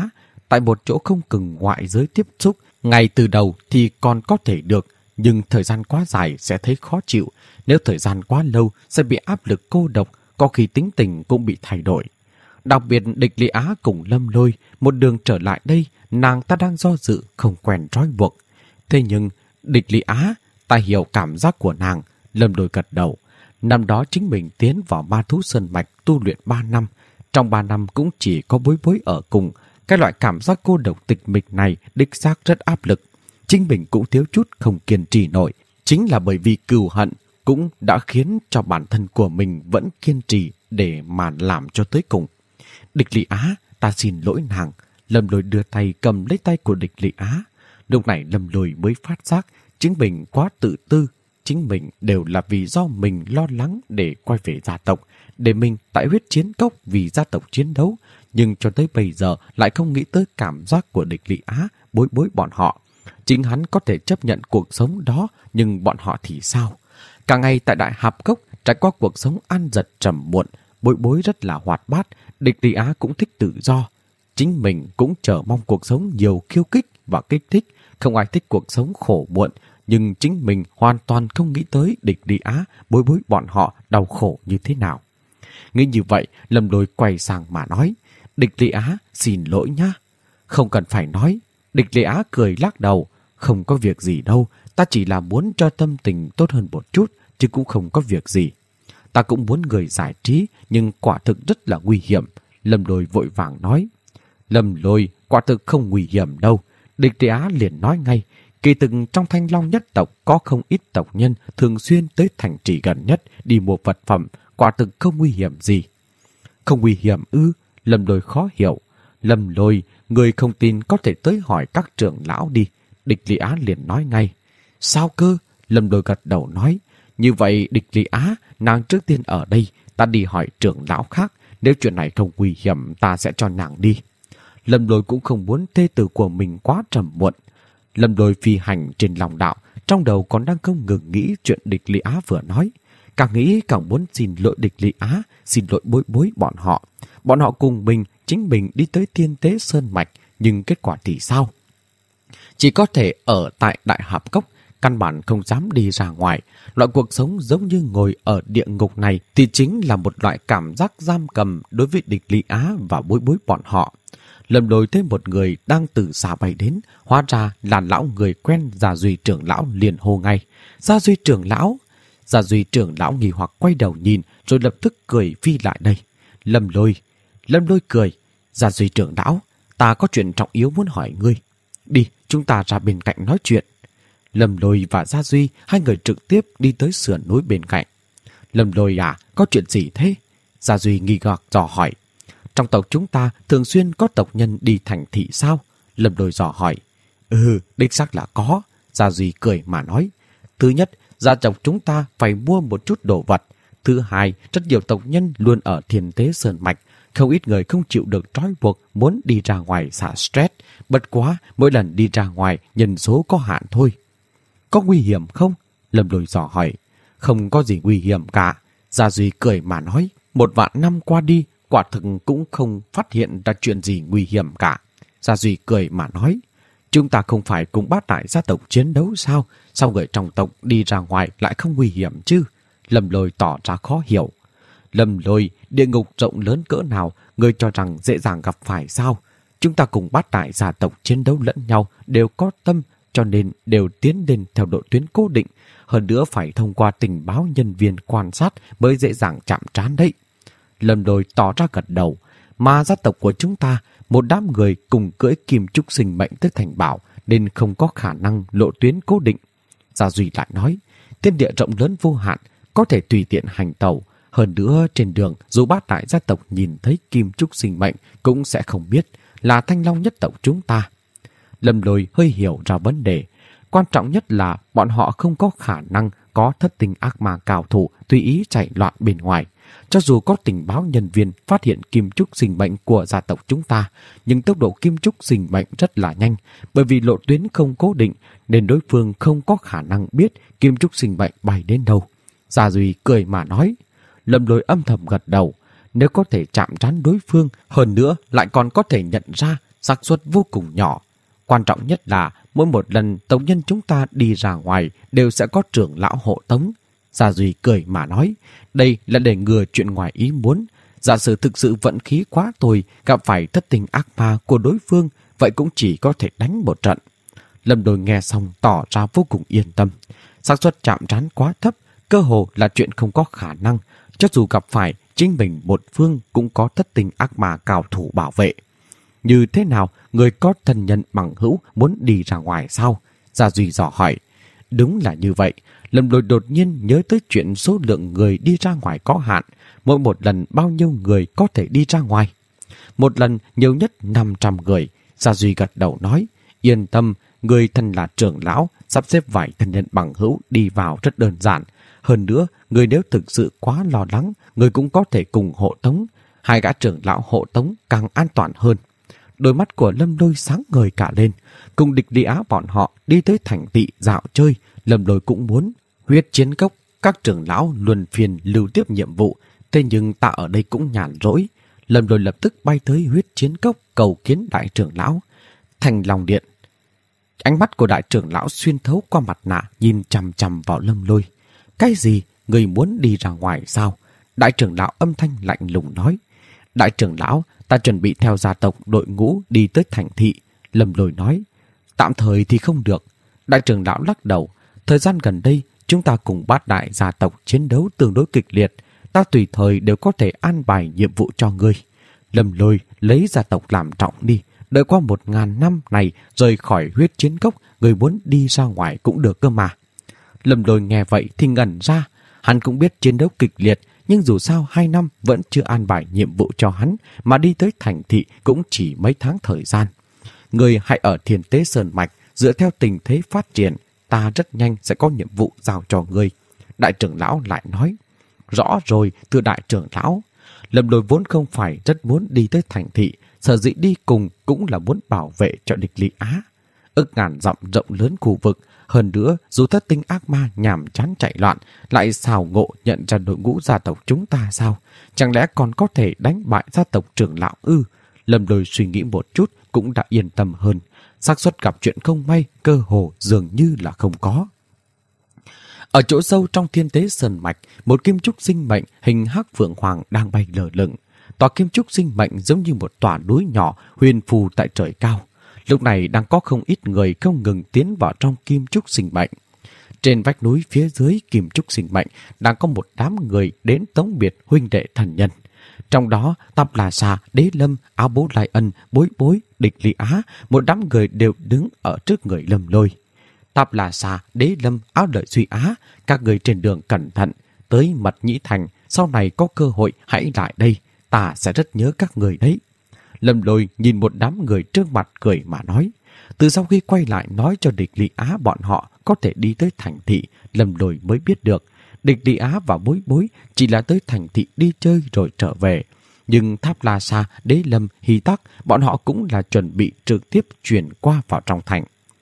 tại một chỗ không cần ngoại giới tiếp xúc, ngay từ đầu thì còn có thể được, nhưng thời gian quá dài sẽ thấy khó chịu. Nếu thời gian quá lâu sẽ bị áp lực cô độc, có khi tính tình cũng bị thay đổi. Đặc biệt Địch Lý Á cùng Lâm Lôi, một đường trở lại đây, nàng ta đang do dự, không quen trói buộc. Thế nhưng, Địch Lý Á, ta hiểu cảm giác của nàng. Lâm Lôi gật đầu. Năm đó chính mình tiến vào Ma Thú Sơn Mạch tu luyện ba năm. Trong ba năm cũng chỉ có Bối Bối ở cùng. Cái loại cảm giác cô độc tịch mịch này đích xác rất áp lực. Chính mình cũng thiếu chút không kiên trì nổi. Chính là bởi vì cừu hận cũng đã khiến cho bản thân của mình vẫn kiên trì để mà làm cho tới cùng. Địch Lý Á, ta xin lỗi nàng. Lâm Lôi đưa tay cầm lấy tay của Địch Lý Á. Lúc này Lâm Lôi mới phát giác chính mình quá tự tư. Chính mình đều là vì do mình lo lắng để quay về gia tộc, để mình tại huyết chiến cốc vì gia tộc chiến đấu, nhưng cho tới bây giờ lại không nghĩ tới cảm giác của Địch Lý Á, Bối Bối bọn họ. Chính hắn có thể chấp nhận cuộc sống đó, nhưng bọn họ thì sao? Cả ngày tại Đại Hạp Cốc trải qua cuộc sống ăn giật trầm muộn, Bối Bối rất là hoạt bát, Địch Lý Á cũng thích tự do. Chính mình cũng chờ mong cuộc sống nhiều khiêu khích và kích thích, không ai thích cuộc sống khổ muộn, nhưng chính mình hoàn toàn không nghĩ tới Địch Lý Á, Bối Bối bọn họ đau khổ như thế nào. Nghĩ như vậy, Lâm Lôi quay sang mà nói, Địch Lý Á, xin lỗi nhá. Không cần phải nói. Địch Lý Á cười lắc đầu, không có việc gì đâu, ta chỉ là muốn cho tâm tình tốt hơn một chút, chứ cũng không có việc gì. Ta cũng muốn người giải trí, nhưng quả thực rất là nguy hiểm. Lâm Lôi vội vàng nói. Lâm Lôi, quả thực không nguy hiểm đâu. Địch Lý Á liền nói ngay, kỳ thực trong Thanh Long nhất tộc có không ít tộc nhân thường xuyên tới thành trì gần nhất đi mua vật phẩm, quả thực không nguy hiểm gì. Không nguy hiểm ư? Lâm Lôi khó hiểu. Lâm Lôi, người không tin có thể tới hỏi các trưởng lão đi. Địch Lý Á liền nói ngay. Sao cơ? Lâm Lôi gật đầu nói. Như vậy Địch Lý Á, nàng trước tiên ở đây, ta đi hỏi trưởng lão khác. Nếu chuyện này không nguy hiểm, ta sẽ cho nàng đi. Lâm Lôi cũng không muốn thê tử của mình quá trầm muộn. Lâm Lôi phi hành trên lòng đạo, trong đầu còn đang không ngừng nghĩ chuyện Địch Lý Á vừa nói. Càng nghĩ càng muốn xin lỗi Địch Lý Á, xin lỗi Bối Bối bọn họ. Bọn họ cùng mình, chính mình đi tới Thiên Tế Sơn Mạch, nhưng kết quả thì sao? Chỉ có thể ở tại Đại Hạp Cốc, căn bản không dám đi ra ngoài. Loại cuộc sống giống như ngồi ở địa ngục này thì chính là một loại cảm giác giam cầm đối với Địch Lý Á và Bối Bối bọn họ. Lâm Lôi thấy một người đang từ xa bay đến, hóa ra là lão người quen Gia Duy trưởng lão liền hô ngay. Gia Duy trưởng lão! Gia Duy trưởng lão nghi hoặc quay đầu nhìn rồi lập tức cười phi lại đây. Lâm Lôi! Lâm Lôi cười. Gia Duy trưởng lão, ta có chuyện trọng yếu muốn hỏi ngươi. Đi, chúng ta ra bên cạnh nói chuyện. Lâm Lôi và Gia Duy, hai người trực tiếp đi tới sườn núi bên cạnh. Lâm Lôi à, có chuyện gì thế? Gia Duy nghi ngờ dò hỏi. Trong tộc chúng ta thường xuyên có tộc nhân đi thành thị sao? Lâm Lôi dò hỏi. Ừ, đích xác là có. Gia Duy cười mà nói. Thứ nhất, gia tộc chúng ta phải mua một chút đồ vật. Thứ hai, rất nhiều tộc nhân luôn ở Thiên Tế Sơn Mạch. Không ít người không chịu được trói buộc muốn đi ra ngoài xả stress. Bất quá, mỗi lần đi ra ngoài nhân số có hạn thôi. Có nguy hiểm không? Lâm Lôi dò hỏi. Không có gì nguy hiểm cả. Gia Duy cười mà nói. Một vạn năm qua đi, quả thực cũng không phát hiện ra chuyện gì nguy hiểm cả. Gia Duy cười mà nói. Chúng ta không phải cùng bát đại gia tộc chiến đấu sao? Sao người trong tộc đi ra ngoài lại không nguy hiểm chứ? Lâm Lôi tỏ ra khó hiểu. Lâm Lôi, địa ngục rộng lớn cỡ nào, người cho rằng dễ dàng gặp phải sao? Chúng ta cùng bát đại gia tộc chiến đấu lẫn nhau đều có tâm, cho nên đều tiến lên theo độ tuyến cố định. Hơn nữa phải thông qua tình báo nhân viên quan sát mới dễ dàng chạm trán đấy. Lâm Lôi tỏ ra gật đầu. Mà gia tộc của chúng ta, một đám người cùng cưỡi kim trúc sinh mệnh tới thành bảo, nên không có khả năng lộ tuyến cố định. Gia Duy lại nói, thiên địa rộng lớn vô hạn, có thể tùy tiện hành tẩu. Hơn nữa trên đường, dù bát đại gia tộc nhìn thấy kim trúc sinh mệnh cũng sẽ không biết là Thanh Long nhất tộc chúng ta. Lâm Lôi hơi hiểu ra vấn đề. Quan trọng nhất là bọn họ không có khả năng có thất tinh ác ma cao thủ tùy ý chạy loạn bên ngoài. Cho dù có tình báo nhân viên phát hiện kim trúc sinh mệnh của gia tộc chúng ta, nhưng tốc độ kim trúc sinh mệnh rất là nhanh, bởi vì lộ tuyến không cố định nên đối phương không có khả năng biết kim trúc sinh mệnh bay đến đâu. Gia Duy cười mà nói. Lâm Lôi âm thầm gật đầu. Nếu có thể chạm trán đối phương, hơn nữa lại còn có thể nhận ra xác suất vô cùng nhỏ. Quan trọng nhất là mỗi một lần tộc nhân chúng ta đi ra ngoài đều sẽ có trưởng lão hộ tống. Gia Duy cười mà nói, đây là để ngừa chuyện ngoài ý muốn. Giả sử thực sự vận khí quá tồi, gặp phải thất tình ác ma của đối phương, vậy cũng chỉ có thể đánh một trận. Lâm Lôi nghe xong tỏ ra vô cùng yên tâm. Xác suất chạm trán quá thấp, cơ hồ là chuyện không có khả năng. Cho dù gặp phải, chính mình một phương cũng có thất tình ác ma cao thủ bảo vệ. Như thế nào, người có thân nhân bằng hữu muốn đi ra ngoài sao? Gia Duy dò hỏi. Đúng là như vậy. Lâm Lôi đột nhiên nhớ tới chuyện số lượng người đi ra ngoài có hạn. Mỗi một lần bao nhiêu người có thể đi ra ngoài? Một lần nhiều nhất năm trăm người. Gia Duy gật đầu nói, yên tâm, người thân là trưởng lão, sắp xếp vài thân nhân bằng hữu đi vào rất đơn giản. Hơn nữa, người nếu thực sự quá lo lắng, người cũng có thể cùng hộ tống. Hai gã trưởng lão hộ tống càng an toàn hơn. Đôi mắt của Lâm Lôi sáng ngời cả lên. Cùng Địch Lý Á bọn họ đi tới thành thị dạo chơi, Lâm Lôi cũng muốn. Huyết chiến cốc, các trưởng lão luân phiên lưu tiếp nhiệm vụ. Thế nhưng ta ở đây cũng nhàn rỗi. Lâm Lôi lập tức bay tới huyết chiến cốc cầu kiến đại trưởng lão. Thành Long Điện. Ánh mắt của đại trưởng lão xuyên thấu qua mặt nạ nhìn chằm chằm vào Lâm Lôi. Cái gì? Người muốn đi ra ngoài sao? Đại trưởng lão âm thanh lạnh lùng nói. Đại trưởng lão, ta chuẩn bị theo gia tộc đội ngũ đi tới thành thị. Lâm Lôi nói. Tạm thời thì không được. Đại trưởng lão lắc đầu. Thời gian gần đây, chúng ta cùng bát đại gia tộc chiến đấu tương đối kịch liệt. Ta tùy thời đều có thể an bài nhiệm vụ cho ngươi. Lâm Lôi lấy gia tộc làm trọng đi. Đợi qua một ngàn năm này rời khỏi huyết chiến cốc, người muốn đi ra ngoài cũng được cơ mà. Lâm Lôi nghe vậy thì ngẩn ra. Hắn cũng biết chiến đấu kịch liệt, nhưng dù sao hai năm vẫn chưa an bài nhiệm vụ cho hắn, mà đi tới thành thị cũng chỉ mấy tháng thời gian. Người hãy ở Thiên Tế Sơn Mạch, dựa theo tình thế phát triển, ta rất nhanh sẽ có nhiệm vụ giao cho ngươi. Đại trưởng lão lại nói. Rõ rồi, thưa đại trưởng lão. Lâm Lôi vốn không phải rất muốn đi tới thành thị, sở dĩ đi cùng cũng là muốn bảo vệ cho Địch Lý Á. Ức ngàn dặm rộng lớn khu vực, hơn nữa dù thất tinh ác ma nhàm chán chạy loạn, lại xào ngộ nhận ra đội ngũ gia tộc chúng ta sao? Chẳng lẽ còn có thể đánh bại gia tộc trưởng lão ư? Lâm Lôi suy nghĩ một chút cũng đã yên tâm hơn. Xác suất gặp chuyện không may cơ hồ dường như là không có. Ở chỗ sâu trong Thiên Tế Sơn Mạch, một kim trúc sinh mệnh hình hắc phượng hoàng đang bay lờ lửng. Tòa kim trúc sinh mệnh giống như một tòa núi nhỏ huyền phù tại trời cao. Lúc này đang có không ít người không ngừng tiến vào trong kim trúc sinh mệnh. Trên vách núi phía dưới kim trúc sinh mệnh đang có một đám người đến tống biệt huynh đệ thần nhân. Trong đó, Tạp La Sa, Đế Lâm, Áo Bố Lai Ân, Bối Bối, Địch Lý Á, một đám người đều đứng ở trước người Lâm Lôi. Tạp La Sa, Đế Lâm, Áo Lợi Duy Á, các người trên đường cẩn thận, tới Mật Nhĩ Thành, sau này có cơ hội hãy lại đây, ta sẽ rất nhớ các người đấy. Lâm Lôi nhìn một đám người trước mặt cười mà nói. Từ sau khi quay lại nói cho Địch Lý Á bọn họ có thể đi tới thành thị, Lâm Lôi mới biết được Địch Lý Á và Bối Bối chỉ là tới thành thị đi chơi rồi trở về. Nhưng Tháp La Sa, Đế Lâm, Hy Tắc, bọn họ cũng là chuẩn bị trực tiếp chuyển qua vào trong thành.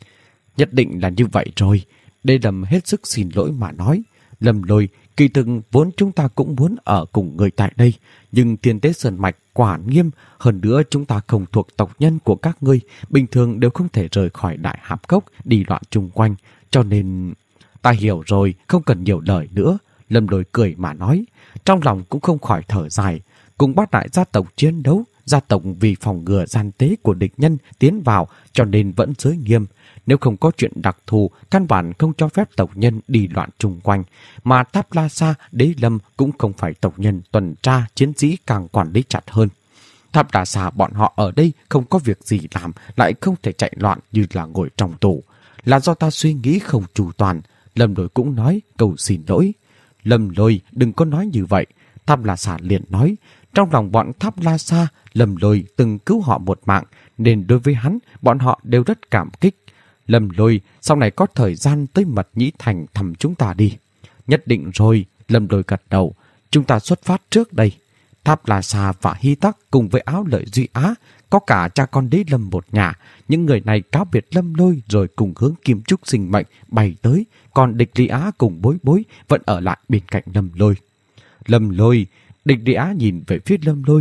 Nhất định là như vậy rồi. Đế Lâm hết sức xin lỗi mà nói. Lâm Lôi, kỳ thực vốn chúng ta cũng muốn ở cùng người tại đây, nhưng Thiên Tế Sơn Mạch quả nghiêm, hơn nữa chúng ta không thuộc tộc nhân của các ngươi, bình thường đều không thể rời khỏi Đại Hạp Cốc đi loạn chung quanh, cho nên... Ta hiểu rồi, không cần nhiều lời nữa. Lâm Lôi cười mà nói, trong lòng cũng không khỏi thở dài. Cùng bát đại gia tộc chiến đấu, gia tộc vì phòng ngừa gian tế của địch nhân tiến vào cho nên vẫn giới nghiêm. Nếu không có chuyện đặc thù, căn bản không cho phép tộc nhân đi loạn chung quanh. Mà Tháp La Sa, Đế Lâm cũng không phải tộc nhân tuần tra, chiến sĩ càng quản lý chặt hơn. Tháp La Sa bọn họ ở đây không có việc gì làm, lại không thể chạy loạn như là ngồi trong tù. Là do ta suy nghĩ không chu toàn. Lâm Lôi cũng nói cầu xin lỗi. Lâm Lôi đừng có nói như vậy. Tháp La Sa liền nói, trong lòng bọn Tháp La Sa, Lâm Lôi từng cứu họ một mạng, nên đối với hắn, bọn họ đều rất cảm kích. Lâm Lôi, sau này có thời gian tới Mật Nhĩ Thành thăm chúng ta đi. Nhất định rồi, Lâm Lôi gật đầu. Chúng ta xuất phát trước đây. Tháp La Sa và Hy Tắc cùng với Áo Lợi Duy Á, có cả cha con Đế Lâm một nhà. Những người này cáo biệt Lâm Lôi rồi cùng hướng Kim Trúc sinh mệnh bay tới, còn Địch Lý Á cùng Bối Bối vẫn ở lại bên cạnh Lâm Lôi. Lâm Lôi, Địch Lý Á nhìn về phía Lâm Lôi.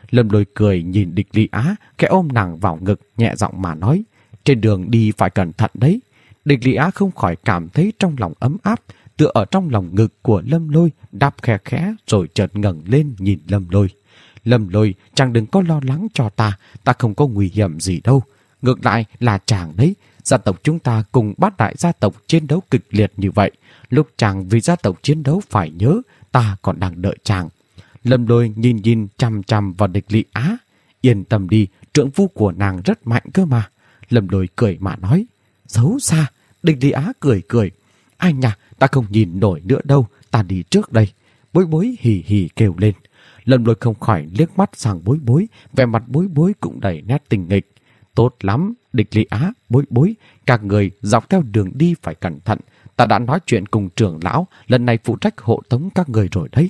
Lâm Lôi cười nhìn Địch Ly Á, khẽ ôm nàng vào ngực, nhẹ giọng mà nói, trên đường đi phải cẩn thận đấy. Địch Ly Á không khỏi cảm thấy trong lòng ấm áp, tựa ở trong lòng ngực của Lâm Lôi, đáp khẽ khẽ rồi chợt ngẩng lên nhìn Lâm Lôi. Lâm Lôi, chàng đừng có lo lắng cho ta, ta không có nguy hiểm gì đâu. Ngược lại là chàng đấy, gia tộc chúng ta cùng bát đại gia tộc chiến đấu kịch liệt như vậy. Lúc chàng vì gia tộc chiến đấu phải nhớ, ta còn đang đợi chàng. Lâm Lôi nhìn nhìn chằm chằm vào Địch Ly Á. Yên tâm đi, trượng phu của nàng rất mạnh cơ mà. Lâm Lôi cười mà nói. Xấu xa. Địch Ly Á cười cười. Ai nhỉ, ta không nhìn nổi nữa đâu, ta đi trước đây. Bối Bối hì hì kêu lên. Lâm Lôi không khỏi liếc mắt sang Bối Bối, vẻ mặt Bối Bối cũng đầy nét tình nghịch. Tốt lắm, Địch Ly Á, Bối Bối, các người dọc theo đường đi phải cẩn thận. Ta đã nói chuyện cùng trưởng lão, lần này phụ trách hộ tống các người rồi đấy.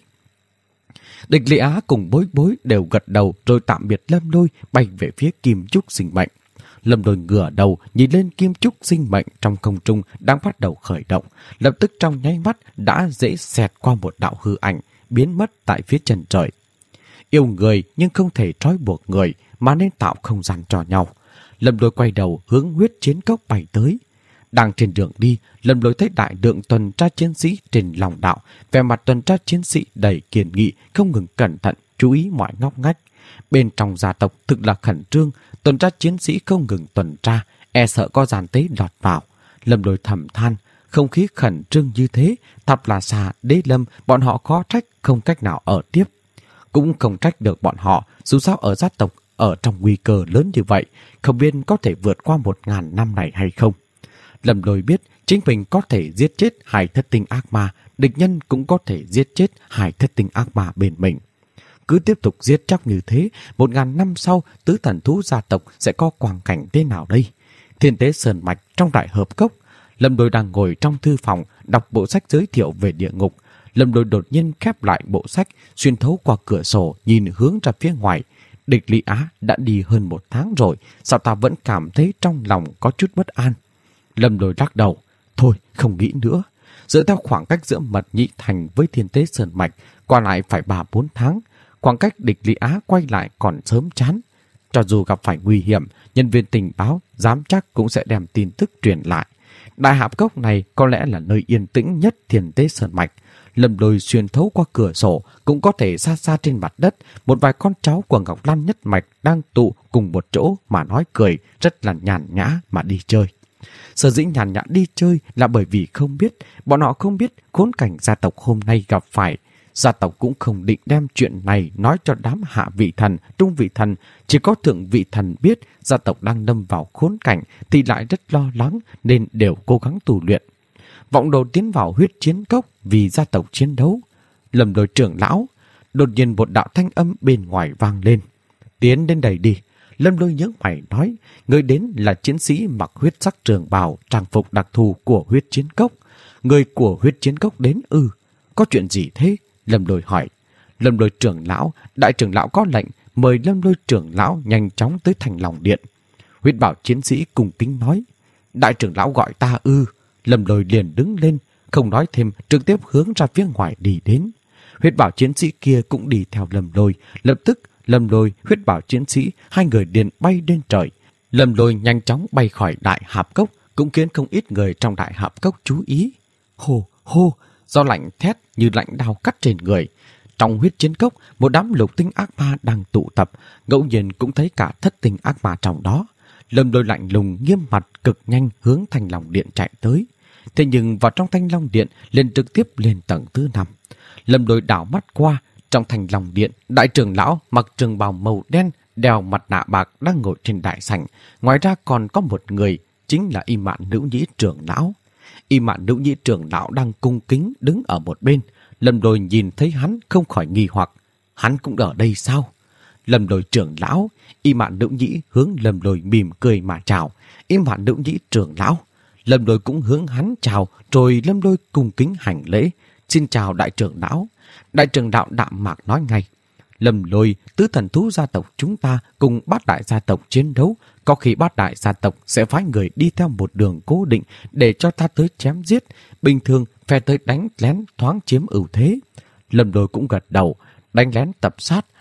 Địch Ly Á cùng Bối Bối đều gật đầu rồi tạm biệt Lâm Lôi, bay về phía Kim Trúc Sinh Mệnh. Lâm Lôi ngửa đầu nhìn lên Kim Trúc Sinh Mệnh trong không trung đang bắt đầu khởi động, lập tức trong nháy mắt đã dễ xẹt qua một đạo hư ảnh, biến mất tại phía chân trời. Yêu người nhưng không thể trói buộc người, mà nên tạo không gian cho nhau. Lâm Lôi quay đầu hướng huyết chiến cốc bay tới. Đang trên đường đi, Lâm Lôi thấy đại lượng tuần tra chiến sĩ trên lòng đạo, vẻ mặt tuần tra chiến sĩ đầy kiên nghị, không ngừng cẩn thận, chú ý mọi ngóc ngách. Bên trong gia tộc thực là khẩn trương, tuần tra chiến sĩ không ngừng tuần tra, e sợ có gian tế lọt vào. Lâm Lôi thầm than, không khí khẩn trương như thế, Thập là Xà, Đế Lâm, bọn họ khó trách không cách nào ở tiếp. Cũng không trách được bọn họ, dù sao ở gia tộc, ở trong nguy cơ lớn như vậy, không biết có thể vượt qua một ngàn năm này hay không. Lâm Lôi biết chính mình có thể giết chết hai thất tinh ác ma, địch nhân cũng có thể giết chết hai thất tinh ác ma bên mình. Cứ tiếp tục giết chóc như thế, một ngàn năm sau, tứ thần thú gia tộc sẽ có quang cảnh thế nào đây? Thiên Tế Sơn Mạch trong đại hợp cốc, Lâm Lôi đang ngồi trong thư phòng, đọc bộ sách giới thiệu về địa ngục. Lâm Lôi đột nhiên khép lại bộ sách, xuyên thấu qua cửa sổ, nhìn hướng ra phía ngoài. Địch Ly Á đã đi hơn một tháng rồi, sao ta vẫn cảm thấy trong lòng có chút bất an? Lâm Lôi lắc đầu, thôi không nghĩ nữa. Dựa theo khoảng cách giữa Mật Nhị Thành với Thiên Tế Sơn Mạch, qua lại phải ba bốn tháng. Khoảng cách Địch Ly Á quay lại còn sớm chán. Cho dù gặp phải nguy hiểm, nhân viên tình báo, dám chắc cũng sẽ đem tin tức truyền lại. Đại hạp cốc này có lẽ là nơi yên tĩnh nhất Thiên Tế Sơn Mạch. Lâm Lôi xuyên thấu qua cửa sổ, cũng có thể xa xa trên mặt đất, một vài con cháu của Ngọc Lan nhất mạch đang tụ cùng một chỗ mà nói cười, rất là nhàn nhã mà đi chơi. Sở dĩ nhàn nhã đi chơi là bởi vì không biết, bọn họ không biết khốn cảnh gia tộc hôm nay gặp phải. Gia tộc cũng không định đem chuyện này nói cho đám hạ vị thần, trung vị thần, chỉ có thượng vị thần biết gia tộc đang lâm vào khốn cảnh thì lại rất lo lắng nên đều cố gắng tu luyện. Vọng đồ tiến vào huyết chiến cốc vì gia tộc chiến đấu. Lâm Lôi trưởng lão, đột nhiên một đạo thanh âm bên ngoài vang lên. Tiến đến đây đi. Lâm Lôi nhớ mày nói, người đến là chiến sĩ mặc huyết sắc trường bào, trang phục đặc thù của huyết chiến cốc. Người của huyết chiến cốc đến ư? Có chuyện gì thế? Lâm Lôi hỏi. Lâm Lôi trưởng lão, đại trưởng lão có lệnh, mời Lâm Lôi trưởng lão nhanh chóng tới Thành Lòng Điện. Huyết bảo chiến sĩ cùng kính nói. Đại trưởng lão gọi ta ư? Lâm Lôi liền đứng lên, không nói thêm, trực tiếp hướng ra phía ngoài đi đến. Huyết bảo chiến sĩ kia cũng đi theo Lâm Lôi, lập tức Lâm Lôi, huyết bảo chiến sĩ, hai người liền bay lên trời. Lâm Lôi nhanh chóng bay khỏi đại hạp cốc, cũng khiến không ít người trong đại hạp cốc chú ý. Hô, hô, do lạnh thét như lạnh đao cắt trên người. Trong huyết chiến cốc, một đám lục tinh ác ma đang tụ tập, ngẫu nhiên cũng thấy cả thất tinh ác ma trong đó. Lâm Lôi lạnh lùng nghiêm mặt cực nhanh hướng Thanh Long Điện chạy tới. Thế nhưng vào trong Thanh Long Điện liền trực tiếp lên tầng thứ năm. Lâm Lôi đảo mắt qua, trong Thanh Long Điện, đại trưởng lão mặc trường bào màu đen, đeo mặt nạ bạc đang ngồi trên đại sảnh. Ngoài ra còn có một người, chính là Y Mạn Nữ Nhĩ trưởng lão. Y Mạn Nữ Nhĩ trưởng lão đang cung kính đứng ở một bên. Lâm Lôi nhìn thấy hắn không khỏi nghi hoặc, hắn cũng ở đây sao? Lâm Lôi trưởng lão, Y Mạn Nữ Nhĩ hướng Lâm Lôi mỉm cười mà chào. Y Mạn Nữ Nhĩ trưởng lão, Lâm Lôi cũng hướng hắn chào, rồi Lâm Lôi cung kính hành lễ. Xin chào đại trưởng lão. Đại trưởng lão đạm mạc nói ngay. Lâm Lôi, tứ thần thú gia tộc chúng ta cùng bát đại gia tộc chiến đấu. Có khi bát đại gia tộc sẽ phái người đi theo một đường cố định để cho ta tới chém giết. Bình thường, phe tới đánh lén thoáng chiếm ưu thế. Lâm Lôi cũng gật đầu. Đánh lén tập sát,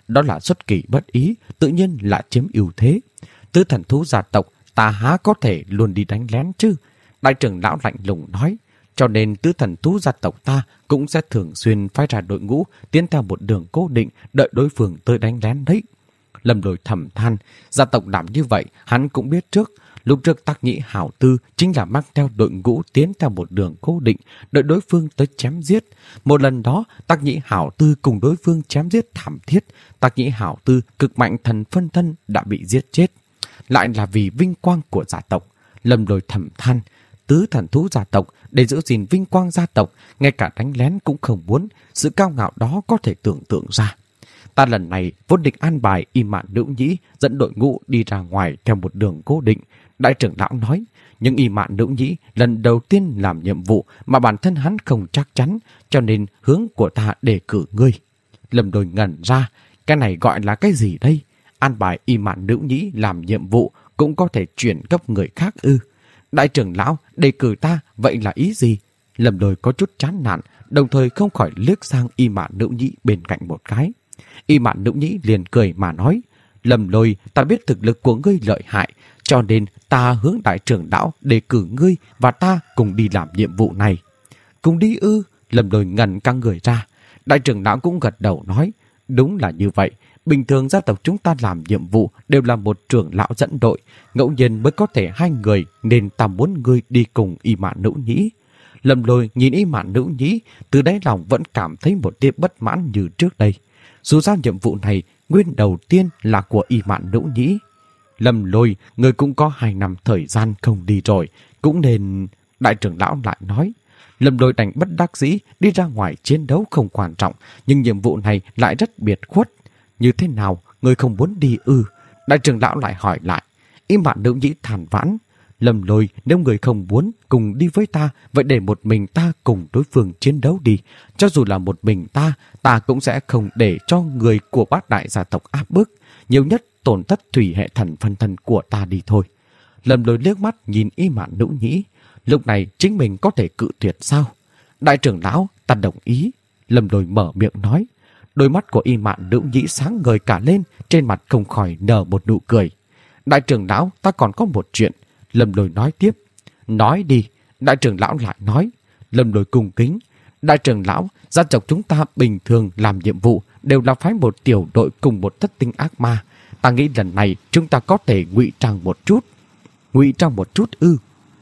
đó là xuất kỳ bất ý, tự nhiên là chiếm ưu thế. Tứ thần thú gia tộc ta há có thể luôn đi đánh lén chứ? Đại trưởng lão lạnh lùng nói. Cho nên tứ thần thú gia tộc ta cũng sẽ thường xuyên phái ra đội ngũ tiến theo một đường cố định, đợi đối phương tới đánh lén đấy. Lâm Lôi thầm than, gia tộc làm như vậy hắn cũng biết trước. Lúc trước Tắc Nhĩ Hảo Tư chính là mang theo đội ngũ tiến theo một đường cố định, đợi đối phương tới chém giết. Một lần đó, Tắc Nhĩ Hảo Tư cùng đối phương chém giết thảm thiết. Tắc Nhĩ Hảo Tư cực mạnh thần phân thân đã bị giết chết. Lại là vì vinh quang của gia tộc. Lâm Lôi thầm than, tứ thần thú gia tộc để giữ gìn vinh quang gia tộc, ngay cả đánh lén cũng không muốn, sự cao ngạo đó có thể tưởng tượng ra. Ta lần này vốn định an bài Y Mạn Nữ Nhĩ dẫn đội ngũ đi ra ngoài theo một đường cố định. Đại trưởng lão nói, nhưng Y Mạn Nữ Nhĩ lần đầu tiên làm nhiệm vụ mà bản thân hắn không chắc chắn, cho nên hướng của ta đề cử ngươi. Lâm Lôi ngẩn ra, cái này gọi là cái gì đây? An bài Y Mạn Nữ Nhĩ làm nhiệm vụ cũng có thể chuyển cấp người khác ư? Đại trưởng lão đề cử ta, vậy là ý gì? Lâm Lôi có chút chán nản, đồng thời không khỏi liếc sang Y Mạn Nữ Nhĩ bên cạnh một cái. Y Mạn Nữ Nhĩ liền cười mà nói, Lâm Lôi, ta biết thực lực của ngươi lợi hại, cho nên ta hướng đại trưởng lão đề cử ngươi và ta cùng đi làm nhiệm vụ này. Cùng đi ư? Lâm Lôi ngẩn căng người ra. Đại trưởng lão cũng gật đầu nói, đúng là như vậy. Bình thường gia tộc chúng ta làm nhiệm vụ đều là một trưởng lão dẫn đội, ngẫu nhiên mới có thể hai người, nên ta muốn ngươi đi cùng Y Mạn Nữ Nhĩ. Lâm Lôi nhìn Y Mạn Nữ Nhĩ, từ đáy lòng vẫn cảm thấy một tia bất mãn như trước đây. Dù sao nhiệm vụ này nguyên đầu tiên là của Y Mạn Nữ Nhĩ. Lâm Lôi, người cũng có hai năm thời gian không đi rồi, cũng nên... Đại trưởng lão lại nói. Lâm Lôi đành bất đắc dĩ đi ra ngoài chiến đấu không quan trọng, nhưng nhiệm vụ này lại rất biệt khuất. Như thế nào, người không muốn đi ư? Đại trưởng lão lại hỏi lại. Y Mạn Nữ Nhĩ than vãn. Lâm Lôi, nếu người không muốn cùng đi với ta, vậy để một mình ta cùng đối phương chiến đấu đi. Cho dù là một mình ta, ta cũng sẽ không để cho người của bát đại gia tộc áp bức. Nhiều nhất tổn thất thủy hệ thần phân thân của ta đi thôi. Lâm Lôi liếc mắt nhìn Y Mạn Nữ Nhĩ. Lúc này chính mình có thể cự tuyệt sao? Đại trưởng lão, ta đồng ý. Lâm Lôi mở miệng nói. Đôi mắt của Y Mạn Nữ Nhĩ sáng ngời cả lên, trên mặt không khỏi nở một nụ cười. Đại trưởng lão, ta còn có một chuyện. Lâm Lôi nói tiếp. Nói đi. Đại trưởng lão lại nói. Lâm Lôi cung kính. Đại trưởng lão, gia tộc chúng ta bình thường làm nhiệm vụ đều là phái một tiểu đội cùng một thất tinh ác ma. Ta nghĩ lần này chúng ta có thể ngụy trang một chút. Ngụy trang một chút ư?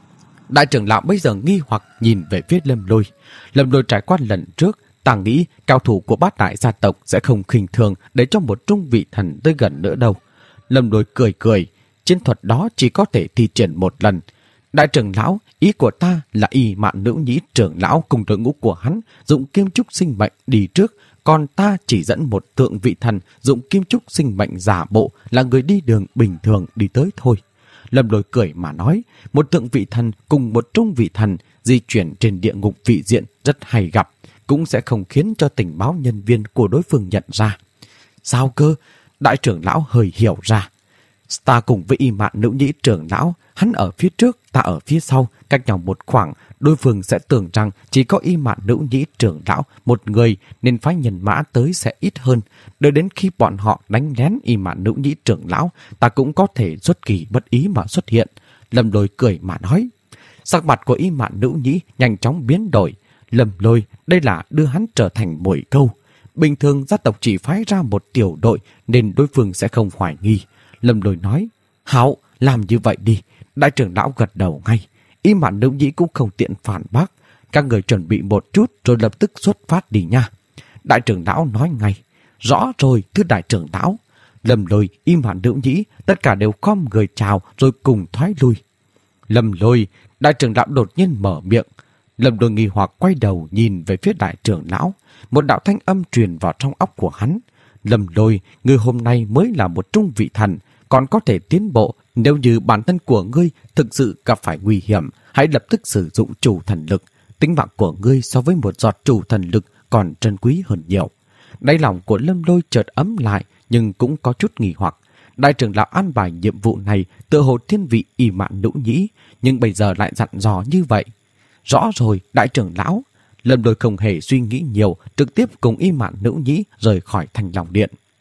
Đại trưởng lão bây giờ nghi hoặc nhìn về phía Lâm Lôi. Lâm Lôi trải qua lần trước, ta nghĩ cao thủ của bát đại gia tộc sẽ không khinh thường để cho một trung vị thần tới gần nữa đâu. Lâm Lôi cười cười. Chiến thuật đó chỉ có thể thi triển một lần. Đại trưởng lão, ý của ta là Y Mạn Nữ Nhĩ trưởng lão cùng đội ngũ của hắn dụng kim trúc sinh mệnh đi trước, còn ta chỉ dẫn một tượng vị thần dụng kim trúc sinh mệnh giả bộ là người đi đường bình thường đi tới thôi. Lâm Lôi cười mà nói, một tượng vị thần cùng một trung vị thần di chuyển trên địa ngục vị diện rất hay gặp, cũng sẽ không khiến cho tình báo nhân viên của đối phương nhận ra. Sao cơ? Đại trưởng lão hơi hiểu ra. Ta cùng với Y Mạn Nữ Nhĩ trưởng lão, hắn ở phía trước, ta ở phía sau, cách nhau một khoảng, đối phương sẽ tưởng rằng chỉ có Y Mạn Nữ Nhĩ trưởng lão một người nên phái nhân mã tới sẽ ít hơn. Đợi đến khi bọn họ đánh lén Y Mạn Nữ Nhĩ trưởng lão, ta cũng có thể xuất kỳ bất ý mà xuất hiện. Lâm Lôi cười mà nói. Sắc mặt của Y Mạn Nữ Nhĩ nhanh chóng biến đổi. Lâm Lôi, đây là đưa hắn trở thành mồi câu. Bình thường gia tộc chỉ phái ra một tiểu đội nên đối phương sẽ không hoài nghi. Lâm Lôi nói, hảo, làm như vậy đi. Đại trưởng lão gật đầu ngay. Y Mạn Nữ Nhĩ cũng không tiện phản bác. Các người chuẩn bị một chút rồi lập tức xuất phát đi nha. Đại trưởng lão nói ngay. Rõ rồi, thưa đại trưởng lão. Lâm Lôi, Y Mạn Nữ Nhĩ, tất cả đều khom người chào rồi cùng thoái lui. Lâm Lôi, đại trưởng lão đột nhiên mở miệng. Lâm Lôi nghi hoặc quay đầu nhìn về phía đại trưởng lão. Một đạo thanh âm truyền vào trong óc của hắn. Lâm Lôi, ngươi hôm nay mới là một trung vị thần, còn có thể tiến bộ. Nếu như bản thân của ngươi thực sự gặp phải nguy hiểm, hãy lập tức sử dụng chủ thần lực. Tính mạng của ngươi so với một giọt chủ thần lực còn trân quý hơn nhiều. Đáy lòng của Lâm Lôi chợt ấm lại, nhưng cũng có chút nghi hoặc. Đại trưởng lão an bài nhiệm vụ này tựa hồ thiên vị Y Mạn Nữ Nhĩ, nhưng bây giờ lại dặn dò như vậy. Rõ rồi, đại trưởng lão. Lâm Lôi không hề suy nghĩ nhiều, trực tiếp cùng Y Mạn Nữ Nhĩ rời khỏi Thanh Long Điện.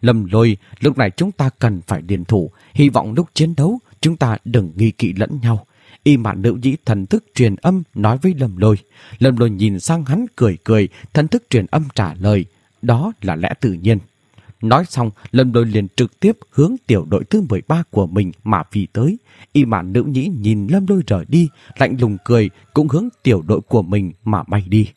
Lâm Lôi, lúc này chúng ta cần phải liên thủ, hy vọng lúc chiến đấu chúng ta đừng nghi kỵ lẫn nhau. Y Mạn Nữ Nhĩ thần thức truyền âm nói với Lâm Lôi. Lâm Lôi nhìn sang hắn cười cười, thần thức truyền âm trả lời, đó là lẽ tự nhiên. Nói xong, Lâm Lôi liền trực tiếp hướng tiểu đội thứ mười ba của mình mà phi tới. Y Mạn Nữ Nhĩ nhìn Lâm Lôi rời đi, lạnh lùng cười, cũng hướng tiểu đội của mình mà bay đi.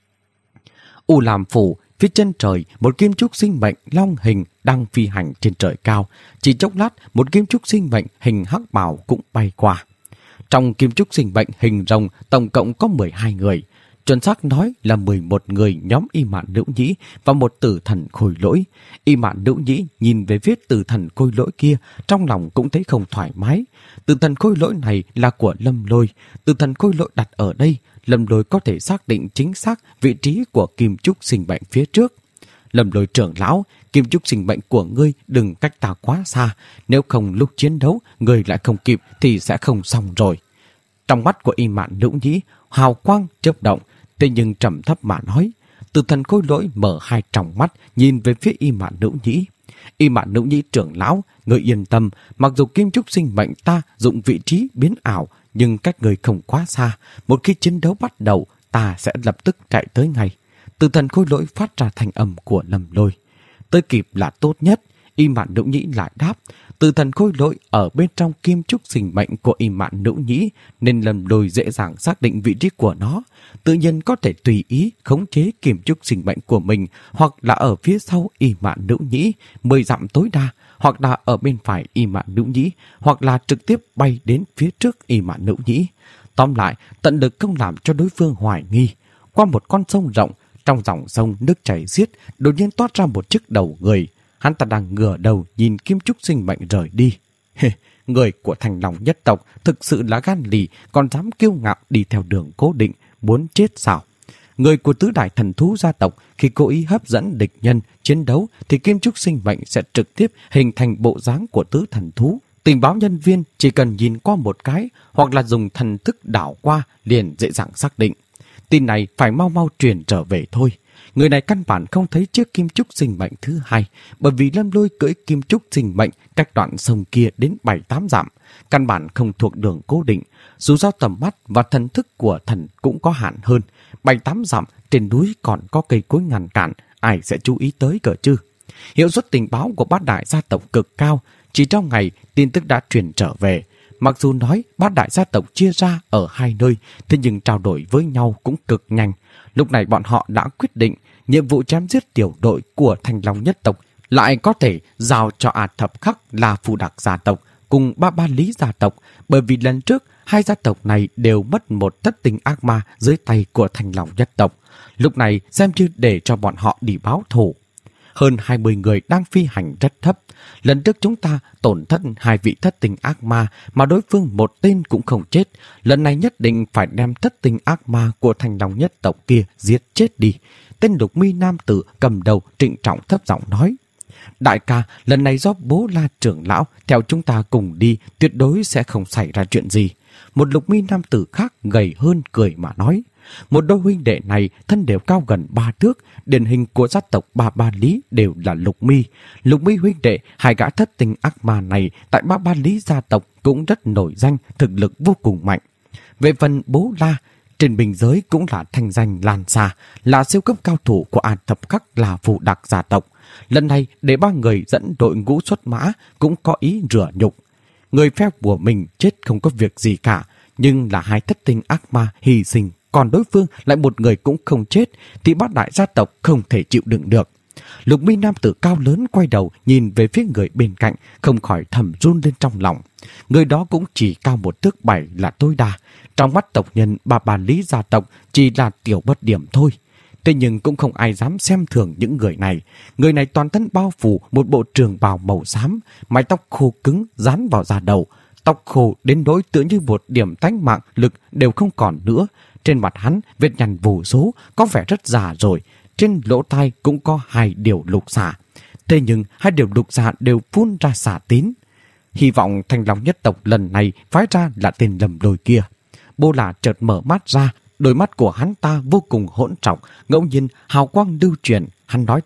U Lam Phủ, phía chân trời, một kim trúc sinh mệnh long hình đang phi hành trên trời cao. Chỉ chốc lát, một kim trúc sinh mệnh hình hắc bào cũng bay qua. Trong kim trúc sinh mệnh hình rồng, tổng cộng có mười hai người. Chuẩn xác nói là mười một người nhóm Y Mạn Nữ Nhĩ và một tử thần khôi lỗi. Y Mạn Nữ Nhĩ nhìn về phía tử thần khôi lỗi kia, trong lòng cũng thấy không thoải mái. Tử thần khôi lỗi này là của Lâm Lôi. Tử thần khôi lỗi đặt ở đây, Lâm Lôi có thể xác định chính xác vị trí của kim trúc sinh mệnh phía trước. Lâm Lôi trưởng lão, kim trúc sinh mệnh của ngươi đừng cách ta quá xa, nếu không lúc chiến đấu ngươi lại không kịp thì sẽ không xong rồi. Trong mắt của Y Mạn Nữ Nhĩ, hào quang chớp động, thế nhưng trầm thấp mà nói. Tử thần khôi lỗi mở hai tròng mắt nhìn về phía Y Mạn Nữ Nhĩ. Y Mạn Nữ Nhĩ trưởng lão, ngươi yên tâm, mặc dù kim trúc sinh mệnh ta dụng vị trí biến ảo, nhưng cách người không quá xa, một khi chiến đấu bắt đầu, ta sẽ lập tức chạy tới ngay. Tử thần khôi lỗi phát ra thanh âm của Lâm Lôi. Tới kịp là tốt nhất. Y Mạn Nữ Nhĩ lại đáp. Tử thần khôi lỗi ở bên trong kim trúc sinh mệnh của Y Mạn Nữ Nhĩ, nên Lâm Lôi dễ dàng xác định vị trí của nó. Tự nhiên có thể tùy ý khống chế kim trúc sinh mệnh của mình, hoặc là ở phía sau Y Mạn Nữ Nhĩ mười dặm tối đa, hoặc là ở bên phải Y Mạn Nữ Nhĩ, hoặc là trực tiếp bay đến phía trước Y Mạn Nữ Nhĩ. Tóm lại, tận lực không làm cho đối phương hoài nghi. Qua một con sông rộng, trong dòng sông nước chảy xiết, đột nhiên toát ra một chiếc đầu người. Hắn ta đang ngửa đầu nhìn kim trúc sinh mệnh rời đi. Người của Thành Long nhất tộc thực sự là gan lì, còn dám kiêu ngạo đi theo đường cố định, muốn chết sao? Người của tứ đại thần thú gia tộc khi cố ý hấp dẫn địch nhân chiến đấu thì kim trúc sinh mệnh sẽ trực tiếp hình thành bộ dáng của tứ thần thú. Tình báo nhân viên chỉ cần nhìn qua một cái hoặc là dùng thần thức đảo qua liền dễ dàng xác định. Tin này phải mau mau truyền trở về thôi. Người này căn bản không thấy chiếc kim trúc sinh mệnh thứ hai, bởi vì Lâm Lôi cưỡi kim trúc sinh mệnh cách đoạn sông kia đến bảy tám dặm, căn bản không thuộc đường cố định. Dù sao tầm mắt và thần thức của thần cũng có hạn hơn, bảy tám dặm trên núi còn có cây cối ngăn cản, ai sẽ chú ý tới cỡ chứ? Hiệu suất tình báo của bát đại gia tộc cực cao, chỉ trong ngày tin tức đã truyền trở về. Mặc dù nói bát đại gia tộc chia ra ở hai nơi, thế nhưng trao đổi với nhau cũng cực nhanh. Lúc này bọn họ đã quyết định nhiệm vụ chém giết tiểu đội của Thành Long nhất tộc lại có thể giao cho A Thập Khắc là Phù Đặc gia tộc cùng Ba Ba Lý gia tộc, bởi vì lần trước hai gia tộc này đều mất một thất tinh ác ma dưới tay của Thành Long nhất tộc. Lúc này xem như để cho bọn họ đi báo thù. Hơn hai mươi người đang phi hành rất thấp. Lần trước chúng ta tổn thất hai vị thất tinh ác ma mà đối phương một tên cũng không chết. Lần này nhất định phải đem thất tinh ác ma của Thành Long nhất tộc kia giết chết đi. Tên lục mi nam tử cầm đầu trịnh trọng thấp giọng nói. Đại ca, lần này do bố La trưởng lão theo chúng ta cùng đi, tuyệt đối sẽ không xảy ra chuyện gì. Một lục mi nam tử khác gầy hơn cười mà nói. Một đôi huynh đệ này thân đều cao gần ba thước, điển hình của gia tộc Ba Ba Lý đều là lục mi. Lục mi huynh đệ, hai gã thất tinh ác ma này tại Ba Ba Lý gia tộc cũng rất nổi danh, thực lực vô cùng mạnh. Về phần bố La, trên biên giới cũng là thanh danh lan xa, là siêu cấp cao thủ của A Thập Khắc là Phù Đặc gia tộc. Lần này để ba người dẫn đội ngũ xuất mã cũng có ý rửa nhục. Người phe của mình chết không có việc gì cả, nhưng là hai thất tinh ác ma hy sinh, còn đối phương lại một người cũng không chết, thì bát đại gia tộc không thể chịu đựng được. Lục mi nam tử cao lớn quay đầu nhìn về phía người bên cạnh, không khỏi thầm run lên trong lòng. Người đó cũng chỉ cao một thước bảy là tối đa, trong mắt tộc nhân Ba Ba Lý gia tộc chỉ là tiểu bất điểm thôi. Thế nhưng cũng không ai dám xem thường những người này. Người này toàn thân bao phủ một bộ trường bào màu xám, mái tóc khô cứng dán vào da đầu, tóc khô đến nỗi tựa như một điểm tánh mạng lực đều không còn nữa. Trên mặt hắn vết nhăn vô số, có vẻ rất già rồi. Trên lỗ tai cũng có hai điều lục xạ. Thế nhưng hai điều lục xạ đều phun ra xạ tín. Hy vọng Thành Long nhất tộc lần này phái ra là tên Lâm Lôi kia. Bô La chợt mở mắt ra, đôi mắt của hắn ta vô cùng hỗn trọng, ngẫu nhiên hào quang lưu chuyển. Hắn nói tiếp,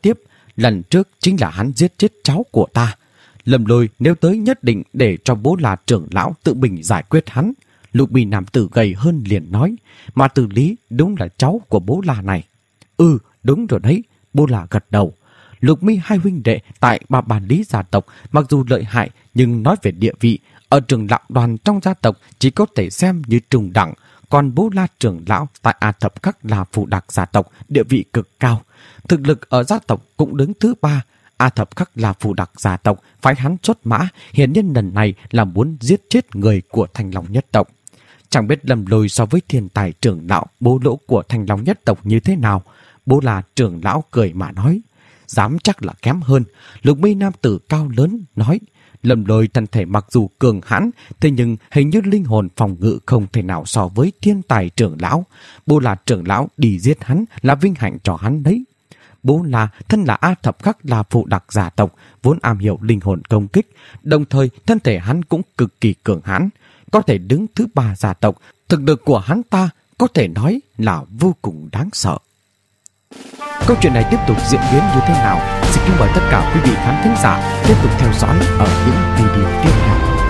lần trước chính là hắn giết chết cháu của ta. Lâm Lôi nếu tới nhất định để cho bố là trưởng lão tự mình giải quyết hắn. Lục Bì nam tử gầy hơn liền nói, mà Từ Lý đúng là cháu của bố là này. Ừ, đúng rồi đấy, bố là gật đầu. Lục Mi hai huynh đệ tại Bà Bàn Lý gia tộc mặc dù lợi hại nhưng nói về địa vị, ở trưởng lão đoàn trong gia tộc chỉ có thể xem như trùng đẳng, còn bố La trưởng lão tại A Thập Khắc là phụ đặc gia tộc, địa vị cực cao. Thực lực ở gia tộc cũng đứng thứ ba. A Thập Khắc là phụ đặc gia tộc, phải hắn xuất mã, hiển nhiên lần này là muốn giết chết người của Thanh Long nhất tộc. Chẳng biết Lâm Lôi so với thiên tài trưởng lão bố lỗ của Thanh Long nhất tộc như thế nào. Bố là trưởng lão cười mà nói, dám chắc là kém hơn. Lục Mi nam tử cao lớn nói, Lâm Lôi thân thể mặc dù cường hãn, thế nhưng hình như linh hồn phòng ngự không thể nào so với thiên tài trưởng lão. Bố là trưởng lão đi giết hắn là vinh hạnh cho hắn đấy. Bố là thân là A Thập Khắc là phụ đặc gia tộc, vốn am hiểu linh hồn công kích, đồng thời thân thể hắn cũng cực kỳ cường hãn, có thể đứng thứ ba gia tộc. Thực lực của hắn ta có thể nói là vô cùng đáng sợ. Câu chuyện này tiếp tục diễn biến như thế nào? Xin kính mời tất cả quý vị khán thính giả tiếp tục theo dõi ở những video tiếp theo.